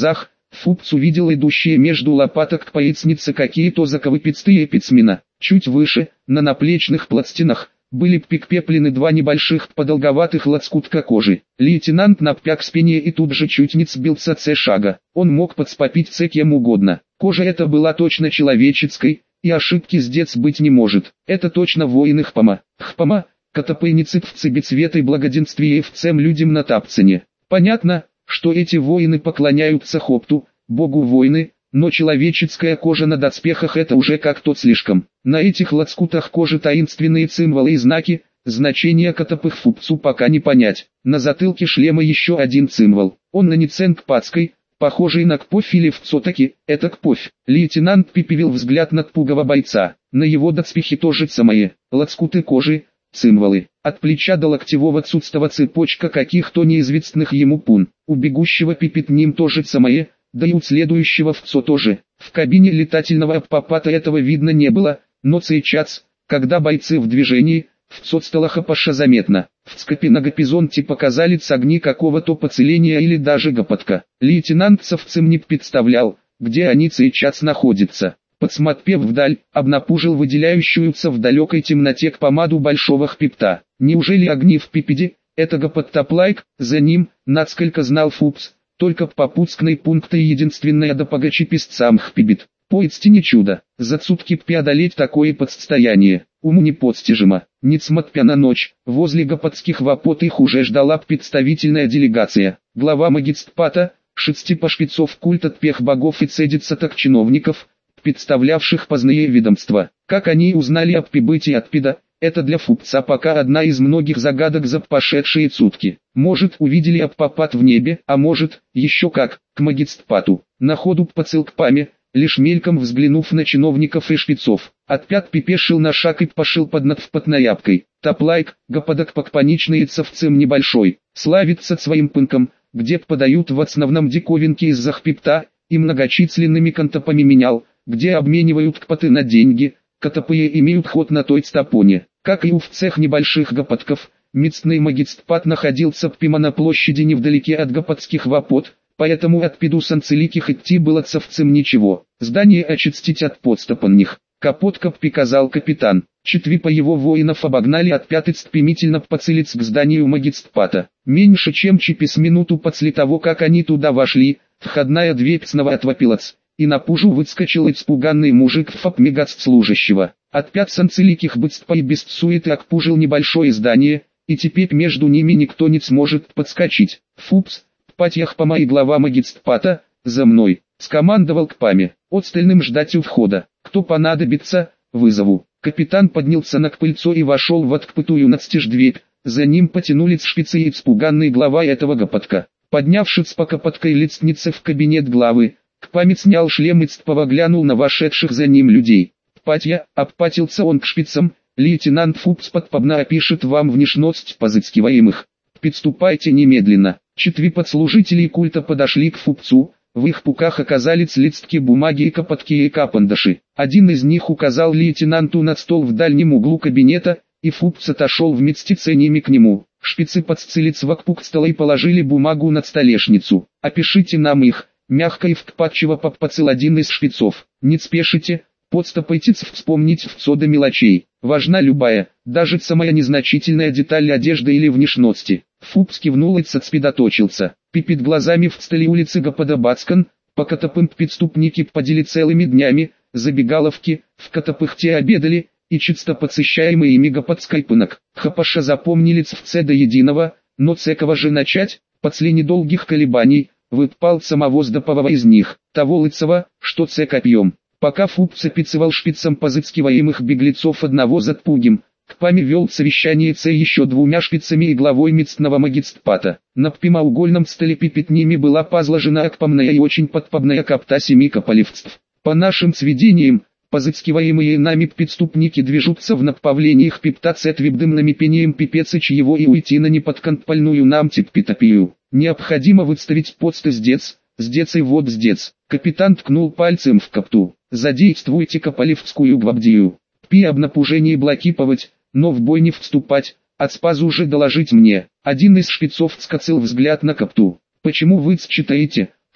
Фупс увидел идущие между лопаток поясницы какие-то заковы пицты эпицмена. Чуть выше, на наплечных пластинах, были прикреплены два небольших подолговатых лоскутка кожи. Лейтенант напряг спине и тут же чуть не сбился с шага. Он мог подспопить кем угодно. Кожа эта была точно человеческой, и ошибки здесь быть не может. Это точно воины Хпама. Хпама, катапейницы в цебецвет и благоденствие всем людям на Тапцене. Понятно, что эти воины поклоняются Хопту, богу войны, но человеческая кожа на доспехах это уже как-то слишком. На этих лоскутах кожи таинственные символы и знаки, значение катапых Фупцу пока не понять. На затылке шлема еще один символ. Он нанесен кпацкой, похожий на кповь или вцотаки, это кповь. Лейтенант припевил взгляд на пугого бойца. На его доспехе то же самое, лоскуты кожи, символы. От плеча до локтевого цуцтого цепочка каких-то неизвестных ему пун. У бегущего пипит ним то же самое, да и у следующего вцо тоже. В кабине летательного аппапата этого видно не было, но сейчас, когда бойцы в движении, вцо стало хапаша заметно. В скопе на горизонте показались огни какого-то поселения или даже гопотка. Лейтенант совцем не представлял, где они сейчас находятся. Подсмотрев вдаль, обнапужил выделяющуюся в далекой темноте к помаду большого хпипта. Неужели огни в пипеде? Это гопоттаплайк, за ним, насколько знал Фупс, только попутскный пункт и единственная допогачи песцам хпибит. Поистине чудо, за сутки преодолеть такое подстояние, уму непостижимо. Несмотря на ночь, возле гопотских вопот их уже ждала представительная делегация. Глава магистпата, 6 пашпицов культа тпех богов и цедицаток чиновников, представлявших позднее ведомства. Как они узнали об прибытии отпида, это для Фупца пока одна из многих загадок за пошедшие сутки. Может, увидели аппапат в небе, а может, еще как, к магистпату. На ходу поцел к паме, лишь мельком взглянув на чиновников и шпицов. Отпят пипешил на шаг и пошил под надвпотноябкой. Таплайк, гоподок покпаничный совцем небольшой, славится своим пынком, где подают в основном диковинки из-за хпипта, и многочисленными контопами менял, где обменивают кпоты на деньги, катапые имеют ход на той стапоне. Как и у всех небольших гопотков, местный магистпат находился прямо на площади невдалеке от гопотских вопот, поэтому от пиду санцеликих идти было совцем ничего. Здание очистить от подстапанных. Капотка приказал капитан. 4 по его воинов обогнали от пятый стремительно поцелиться к зданию магистпата. Меньше чем через минуту после того, как они туда вошли, входная дверь снова отвопилась, и на пужу выскочил испуганный мужик в фапмегац служащего. От 5 санцеликих быстро и без суеты окпужил небольшое здание, и теперь между ними никто не сможет подскочить. Фупс, патьях Пама и глава магистпата, за мной, скомандовал к Паме, остальным ждать у входа. Кто понадобится, вызову. Капитан поднялся на крыльцо и вошел в открытую настежь дверь, за ним потянулись шпицы и испуганный глава этого гопотка. Поднявшись по копоткой лестнице в кабинет главы, к Паме снял шлем и стпово глянул на вошедших за ним людей. Патья, обпатился он к шпицам, лейтенант Фупс подпобно опишет вам внешность позыскиваемых. Приступайте немедленно. 4 подслужителей культа подошли к Фупцу, в их пуках оказались листки бумаги и копотки и капандаши. Один из них указал лейтенанту на стол в дальнем углу кабинета, и Фупц отошел вместе с ними к нему. Шпицы подстелиц вокруг стола и положили бумагу на столешницу. «Опишите нам их», — мягко и вкратчиво попацал один из шпицов. «Не спешите, подступайтесь вспомнить все до мелочей. Важна любая, даже самая незначительная деталь одежды или внешности». Фупс кивнул и сосредоточился. Перед глазами в столе улицы Гопода Бацкан, по катапым преступники подели целыми днями, забегаловки, в катапыхте обедали, и чисто подсыщаемый ими гоподской пынок. Хапаша запомнили цвце до единого, но цекого же начать, после недолгих колебаний, выпал самого сдопового из них, того лыцего, что цек опьем. Пока Фупс описывал шпицам позыскиваемых беглецов одного за другим, к Паме вел совещание с еще 2 шпицами и главой местного магистпата. На прямоугольном столе перед ними была позложена акпомная и очень подпобная капта 7 кополевцев. По нашим сведениям, позыскиваемые нами преступники движутся в направлениях пипта с отведенным пением пипеца его и уйти на неподконтрольную нам типпитопию. Необходимо выставить пост здец и вот здец. Капитан ткнул пальцем в капту. Задействуйте кополевскую гвардию. При обнапужении блокировать, но в бой не вступать, от спазу уже доложить мне. Один из шпицов скосил взгляд на капту. Почему вы считаете,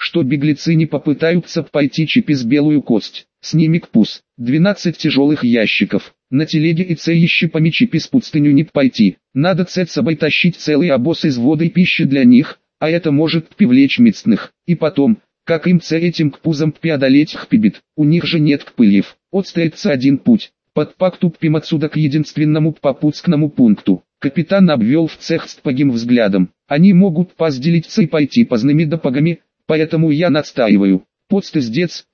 что беглецы не попытаются пойти чипис белую кость. Снимик пус. 12 тяжелых ящиков. На телеге и цей щипами чипис пустыню не пойти. Надо с собой тащить целый обоз из воды и пищи для них, а это может привлечь местных. И потом, как им этим к пузам преодолеть хпибит, у них же нет кпыльев. Отстается один путь. Под пакту пим отсюда к единственному попутскому пункту. Капитан обвел в цех с погим взглядом. Они могут позделиться и пойти поздними дорогами, поэтому я настаиваю. Пост издец.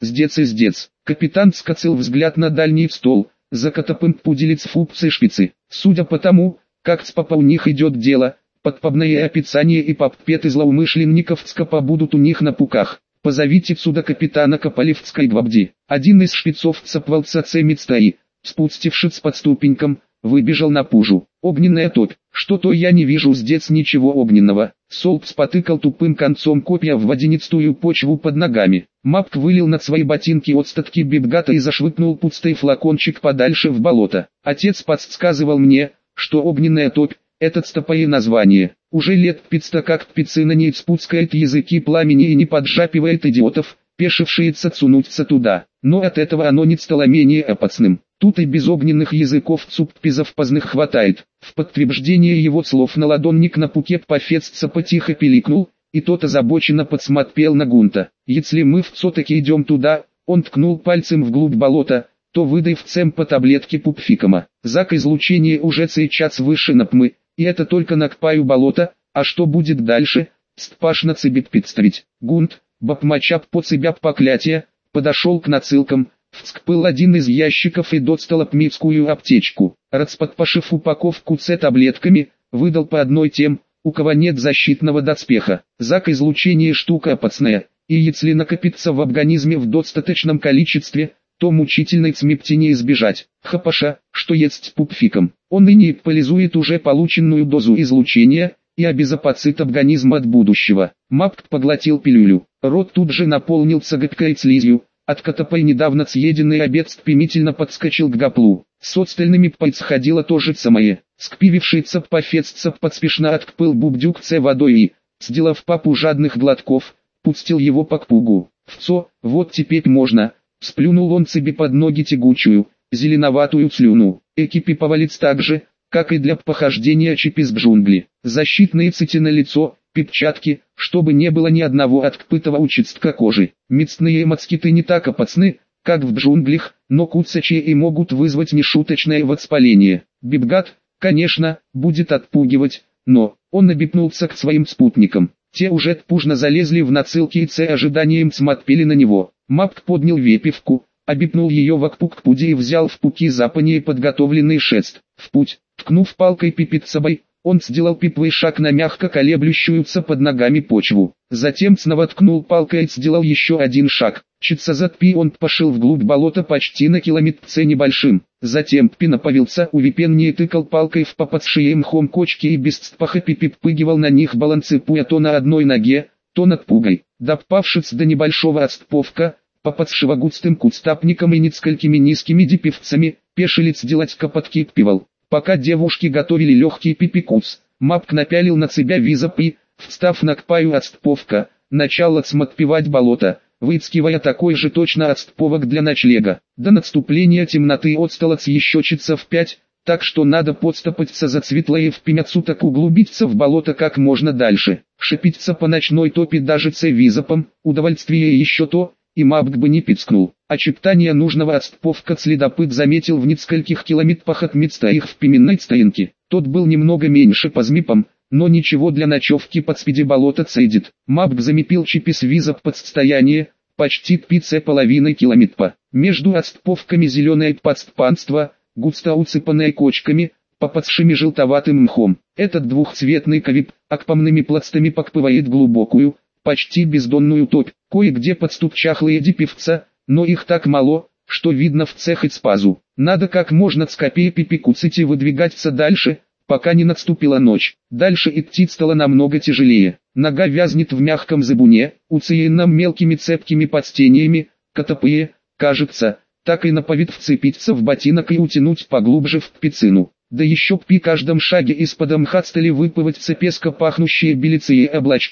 Капитан скосил взгляд на дальний стол, за котопым пуделец фупцы шпицы. Судя по тому, как с папа у них идет дело, подпобное описание и поппеты злоумышленников скопа будут у них на пуках. Позовите сюда капитана Копалевской гвабди. Один из шпицов цапвался цемитстаи, спустившись под ступеньком, выбежал на пужу. Огненная топь. Что-то я не вижу здесь ничего огненного. Солбс потыкал тупым концом копья в водянистую почву под ногами. Мапк вылил на свои ботинки отстатки бибгата и зашвырнул пустой флакончик подальше в болото. Отец подсказывал мне, что огненная топь — это стопое название. Уже лет 500 как пиццина не спускает языки пламени и не поджапивает идиотов, пешившиеся цунуться туда. Но от этого оно не стало менее опасным. Тут и без огненных языков цуппизов поздных хватает. В подтверждение его слов наладонник на пуке пофестца потихо пиликнул, и тот озабоченно подсмотрел на Гунта. «Если мы все-таки идем туда», он ткнул пальцем вглубь болота, то выдай в цем по таблетке пупфикома. Зак излучение уже сейчас выше напмы, и это только на кпаю болота, а что будет дальше, стпашно цебит представить. Гунт, бапмачап по цебяп поклятия, подошел к нацилкам, вскпыл один из ящиков и достал апмитскую аптечку. Расподпашив упаковку с таблетками, выдал по одной тем, у кого нет защитного доспеха. Зак излучение штука опасная, и если накопится в организме в достаточном количестве, то мучительной смерти не избежать. Хапаша, что есть пупфиком. Он и нейтрализует уже полученную дозу излучения, и обезопасит организм от будущего. Мапк поглотил пилюлю. Рот тут же наполнился гадкой слизью. От котопой недавно съеденный обед стремительно подскочил к гоплу. С остальными происходило то же самое. Скпивившийся пофестца подспешно откпыл бубдюк водой и, сделав папу жадных глотков, пустил его по кпугу. «Вцо, вот теперь можно», — сплюнул он себе под ноги тягучую, зеленоватую слюну. Экипи повалец так же, как и для похождения чипис в джунгли. Защитные цити на лицо, перчатки, чтобы не было ни одного открытого участка кожи. Мясные москиты не так опасны, как в джунглях, но куцачи и могут вызвать нешуточное воспаление. Бибгат, конечно, будет отпугивать, но он обипнулся к своим спутникам. Те уже пужно залезли в нацилки и ожиданием смотрели на него. Мапк поднял вепивку, обипнул ее в акпук-пуде и взял в пуки запание подготовленный шест. В путь, ткнув палкой пипицабой, он сделал пиплый шаг на мягко колеблющуюся под ногами почву. Затем снова ткнул палкой и сделал еще один шаг. Чицазатпи он пошел вглубь болота почти на километр небольшим. Затем пинаповился, увипеннее тыкал палкой в попадшие мхом кочки и без цпаха пипиппыгивал на них, балансируя то на одной ноге, то над пугой. Допавшись до небольшого отступка, попадшего густым кустапником и несколькими низкими дипевцами, пешелец делать копотки пивал. Пока девушки готовили легкий пипикус, Мапк напялил на себя визоп и, встав на кпаю отступовка, начал отсмотпевать болото, выискивая такой же точно отступовок для ночлега. До наступления темноты отсталось еще часов 5, так что надо подступаться за светлое в 5 суток углубиться в болото как можно дальше. Шипиться по ночной топе даже с визопом, удовольствие еще то, и Мапк бы не пискнул. Очертания нужного отступовка следопыт заметил в нескольких километрах от места их в пименной стоянке. Тот был немного меньше по змипам, но ничего для ночевки под спиди болота цедит. Мапк замепил чипис визоп под состояние, почти 5,5 километра. Между отступовками зеленое подступанство, густо усыпанное кочками, попадшими желтоватым мхом. Этот двухцветный ковип, акпомными пластами покпывает глубокую, почти бездонную топь. Кое-где подступ чахлые дипевца, но их так мало, что видно в цех и спазу. Надо как можно скопее пипикуцить и выдвигаться дальше, пока не наступила ночь. Дальше идти стало намного тяжелее. Нога вязнет в мягком зыбуне, уцеенном мелкими цепкими подстениями, котопые, кажется, так и наповед вцепиться в ботинок и утянуть поглубже в пиццину. Да еще при каждом шаге из-под мха стали выплывать цепеско пахнущие белецы и облачка,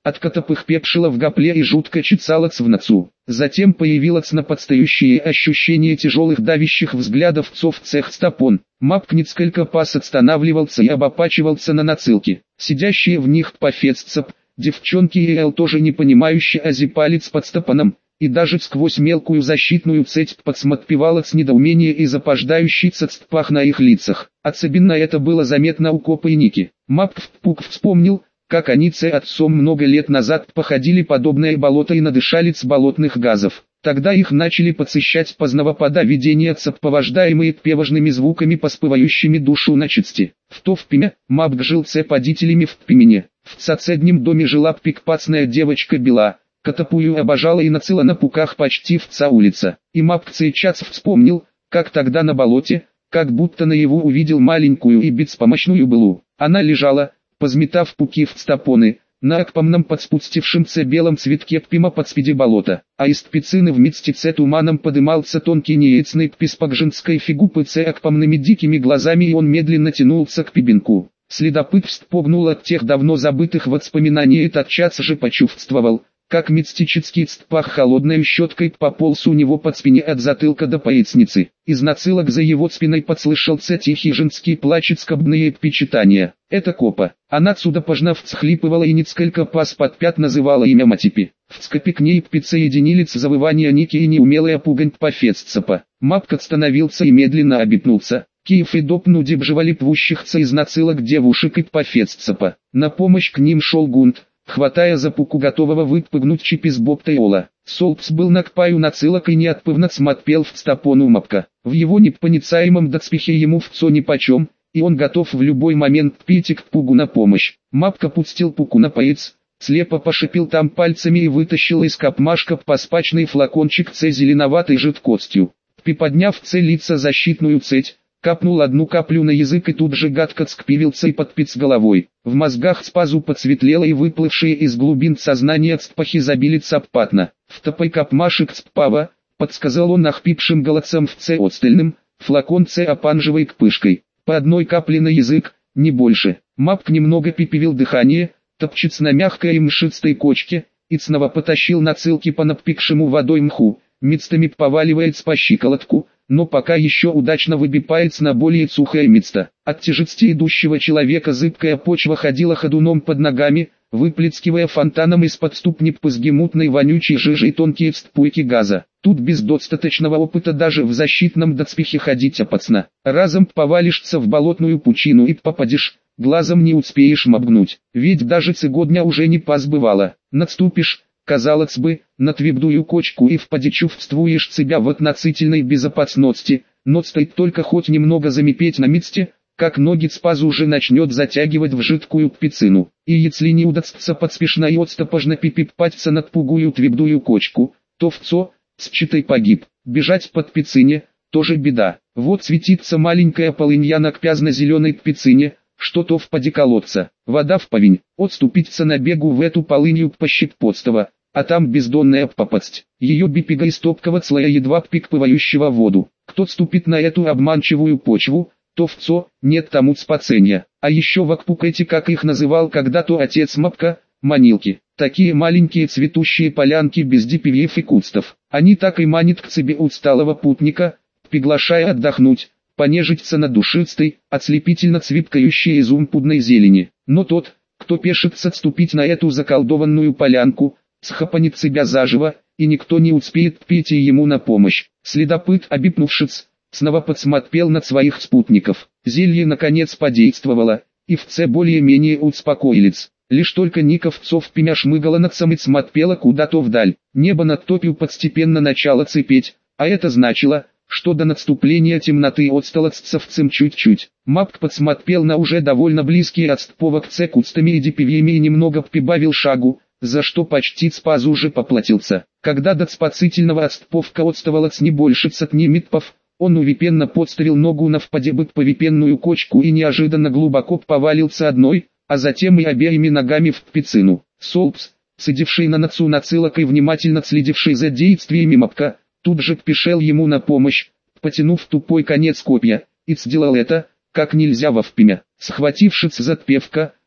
от котопых пепшила в гопле и жутко чесалось в носу. Затем появилось наподстающее ощущение тяжелых давящих взглядов цов цех стопон. Мапк несколько пас останавливался и обопачивался на нацилке. Сидящие в них пофеццеп, девчонки и Эл тоже не понимающие озипалец под стопоном, и даже сквозь мелкую защитную цепь подсмотпевалось недоумение и запождающий цепах на их лицах. Особенно это было заметно у Копа и Ники. Мапк вспомнил, как они с отцом много лет назад походили подобное болото и надышались болотных газов. Тогда их начали подсыщать поздновопада видения цепповождаемые певожными звуками поспывающими душу начисти. В Товпиме, Мапк жил с подителями в Пимене. В соседнем доме жила пикпацная девочка Бела, которую обожала и нацила на пуках почти вся улица. И Мапк сейчас вспомнил, как тогда на болоте, как будто наяву увидел маленькую и беспомощную Белу. Она лежала, позметав пуки в стопоны, на акпомном подспустившемся белом цветке пима под спиди болота, а из пицины вместе с туманом подымался тонкий неясный писпак женской фигупы с акпомными дикими глазами, и он медленно тянулся к пибинку. Следопыт вспомнул от тех давно забытых воспоминаний и тотчас же почувствовал, как мистический цпах холодной щеткой пополз у него под спине от затылка до поясницы. Из нацилок за его спиной подслышался тихий женский плач и скобные впечатания. Это Копа. Она отсюда всхлипывала и несколько пас подпят называла имя Матипи. В скопе к ней присоединились завывания Ники и неумелая пугань пофеццепа. Мапк остановился и медленно обипнулся. Киев и Доп нудибживали пвущихся из нацилок девушек и пофеццепа. На помощь к ним шел Гунт, хватая за пуку готового выпрыгнуть чип из Бобтейола. Солпс был на кпаю нацилок и неотпывно смотрел в стопону Мапка. В его непоницаемом доспехе ему вцо нипочем, и он готов в любой момент прийти к пугу на помощь. Мапка пустил пуку на пояс, слепо пошипел там пальцами и вытащил из капмашка поспачный флакончик с зеленоватой жидкостью. Приподняв лица защитную цепь, капнул одну каплю на язык и тут же гадко скпивился и подпиц головой. В мозгах спазу подсветлело и выплывшие из глубин сознания цпахи забили цаппатно. «Втопай капмашек цпава», — подсказал он нахпившим голосом в остальным, флакон опанжевой кпышкой. По одной капле на язык, не больше. Мапк немного пипивил дыхание, топчется на мягкой и мшистой кочке, и снова потащил нацилки по наппикшему водой мху, мицтами поваливается по щиколотку, но пока еще удачно выбипается на более сухое место. От тяжести идущего человека зыбкая почва ходила ходуном под ногами, выплескивая фонтаном из-под ступни пызги мутной вонючей жижи и тонкие струйки газа. Тут без достаточного опыта даже в защитном доспехе ходить опасно. Разом повалишься в болотную пучину и попадешь, глазом не успеешь моргнуть. Ведь даже цегодня уже не позбывала. Надступишь, казалось бы, на твердую кочку и впадичувствуешь себя в относительной безопасности, но стоит только хоть немного замепеть на месте, как ноги спазу уже начнет затягивать в жидкую пицину. И если не удастся подспешно и отстопожно пипипаться над пугую твердую кочку, то вцо, считай погиб. Бежать под пицине, тоже беда. Вот светится маленькая полынья на кпязно-зеленой пицине, что-то впади колодца. Вода в повинь, отступиться на бегу в эту полынью пощипотстово, а там бездонная попасть. Ее бипига из топкого слоя едва пикпывающего воду. Кто ступит на эту обманчивую почву, то вцо, нет тому спасения. А еще вакпук эти, как их называл когда-то отец Мапка, манилки. Такие маленькие цветущие полянки без деревьев и кустов. Они так и манят к себе усталого путника, приглашая отдохнуть, понежиться на душистой, ослепительно цвипкающей изумпудной зелени. Но тот, кто пешится отступить на эту заколдованную полянку, схапанет себя заживо, и никто не успеет прийти ему на помощь. Следопыт, обипнувшись, снова подсмотрел на своих спутников. Зелье наконец подействовало, и вце более-менее успокоились. Лишь только Никовцов пимя шмыгала носом и смотрела куда-то вдаль. Небо над топью постепенно начало цепеть, а это значило, что до наступления темноты отстало совцем чуть-чуть. Мапк подсмотрел на уже довольно близкие от стповок кустами и деревьями и немного прибавил шагу, за что почти спазу уже поплатился. Когда до спасительного отстповка отставалось не больше сотни метров, он увипенно подставил ногу на впаде бы повипенную кочку и неожиданно глубоко повалился одной, а затем и обеими ногами в пицину. Солпс, сидевший на носу нацилок и внимательно следивший за действиями Мапка, тут же пешел ему на помощь, потянув тупой конец копья, и сделал это, как нельзя вовремя. Схватившись за отпевка,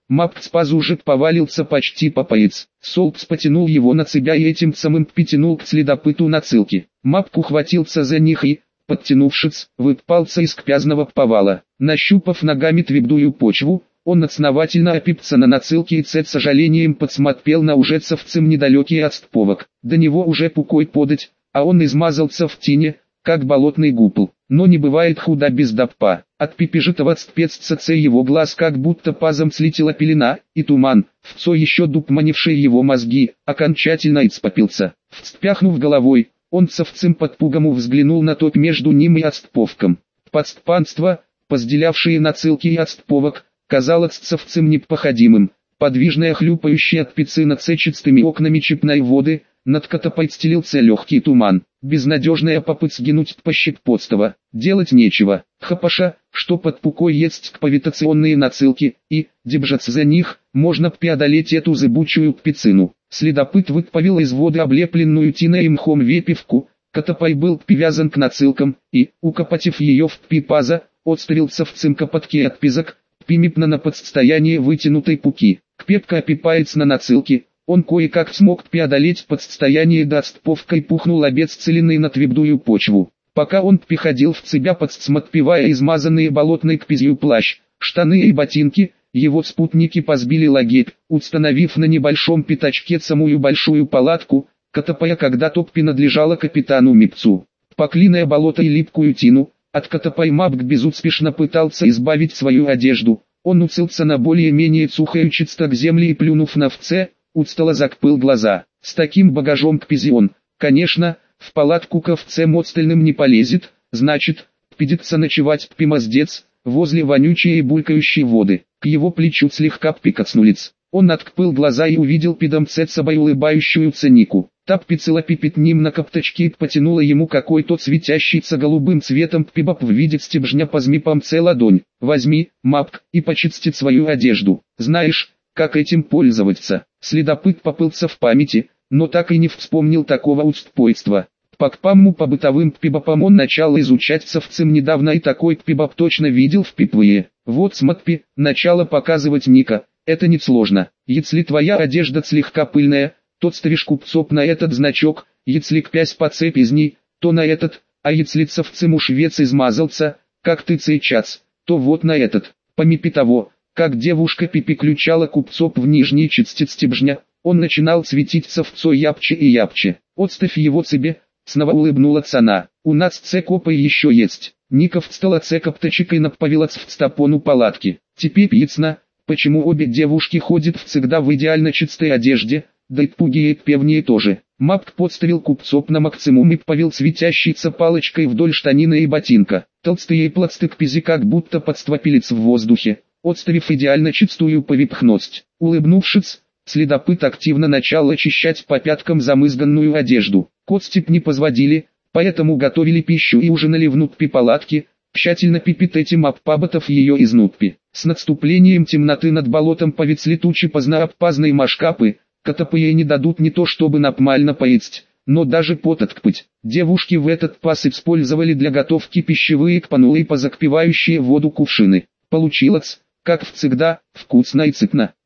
Мапц пазужик повалился почти по пояс. Солпс потянул его на себя и этим самым притянул к следопыту на цилке. Мапк ухватился за них и, подтянувшись, выпался из кпязного повала. Нащупав ногами твердую почву, он основательно опипся на нацилке и с сожалением подсмотрел на уже совсем недалекий отступок. До него уже пукой подать, а он измазался в тине, как болотный гупл. Но не бывает худа без допа. От пипежитого отспецца его глаз как будто пазом слетела пелена, и туман, вцо еще дупманивший его мозги, окончательно испопился. Вспяхнув головой, он совсем подпугому взглянул на топ между ним и отступовком. Подступанство, разделявшие нацилки и отступовок, казалось совсем непоходимым. Подвижная хлюпающая от пиццы над сетчатыми окнами чепной воды, над котопой стелился легкий туман. Безнадежная попытка сгинуть по щепотство. Делать нечего. Хапаша, что под пукой есть повитационные нацилки, и, держаться за них, можно преодолеть эту зыбучую пиццину. Следопыт выпавил из воды облепленную тиной и мхом вепивку, котопой был привязан к нацилкам, и, укопотив ее в пипаза, отставился в цинкопотке от пизок, примипно на подстояние вытянутой пуки. Кпепка опипается на нацилке. Он кое-как смог преодолеть подстояние до отступовка и пухнул обесцеленный на твердую почву. Пока он приходил в себя подсмотпевая измазанные болотной кпизью плащ, штаны и ботинки, его спутники позбили лагерь, установив на небольшом пятачке самую большую палатку, которая когда-то принадлежала капитану Мипцу. Поклиная болото и липкую тину, от которой Мапк безуспешно пытался избавить свою одежду, он уцелся на более-менее сухую чисток земли и плюнув на вце, устало закпыл глаза. С таким багажом кпизи он, конечно, в палатку к овцем отстальным не полезет, значит, придется ночевать пимоздец, возле вонючей и булькающей воды. К его плечу слегка прикоснулись. Он открыл глаза и увидел пидом цет собой улыбающуюся Нику. Та пицела пипит ним на копточке и потянула ему какой-то светящийся голубым цветом пибоп в виде стебжня позмипомце ладонь. Возьми, Мапк, и почисти свою одежду. Знаешь, как этим пользоваться? Следопыт попылся в памяти, но так и не вспомнил такого устойства. По кпамму по бытовым пибопам он начал изучать совсем недавно и такой пибоп точно видел в пипвее. Вот смотри, начало показывать Ника, это несложно. Если твоя одежда слегка пыльная, то ставишь купцоп на этот значок, если кпязь по цепи из ней, то на этот, а если совсем уж вец измазался, как ты сейчас, то вот на этот. Помимо того, как девушка переключала купцоп в нижней части стебжня, он начинал светиться вцо япче и япче. Отставь его себе, снова улыбнулась она. У нас цекопа еще есть. Ников встала цекопточикой напавилась в стапону палатки. Теперь ясно, почему обе девушки ходят всегда в идеально чистой одежде, да и пуги и певнее тоже. Мапк подставил купцоп на максимум и повел светящейся палочкой вдоль штанины и ботинка. Толстые пласты кпизи как будто подствопились в воздухе, отставив идеально чистую повипхность. Улыбнувшись, следопыт активно начал очищать по пяткам замызганную одежду. Костеп не позводили, поэтому готовили пищу и ужинали в нутпи палатки, тщательно пипит этим обпаботов ее из нутпи. С наступлением темноты над болотом повец летучий познаобпазной машкапы, котопые не дадут не то чтобы нормально поесть, но даже пототкпыть. Девушки в этот пас использовали для готовки пищевые кпанулы и позакпивающие воду кувшины. Получилось, как всегда, вкусно и сытно.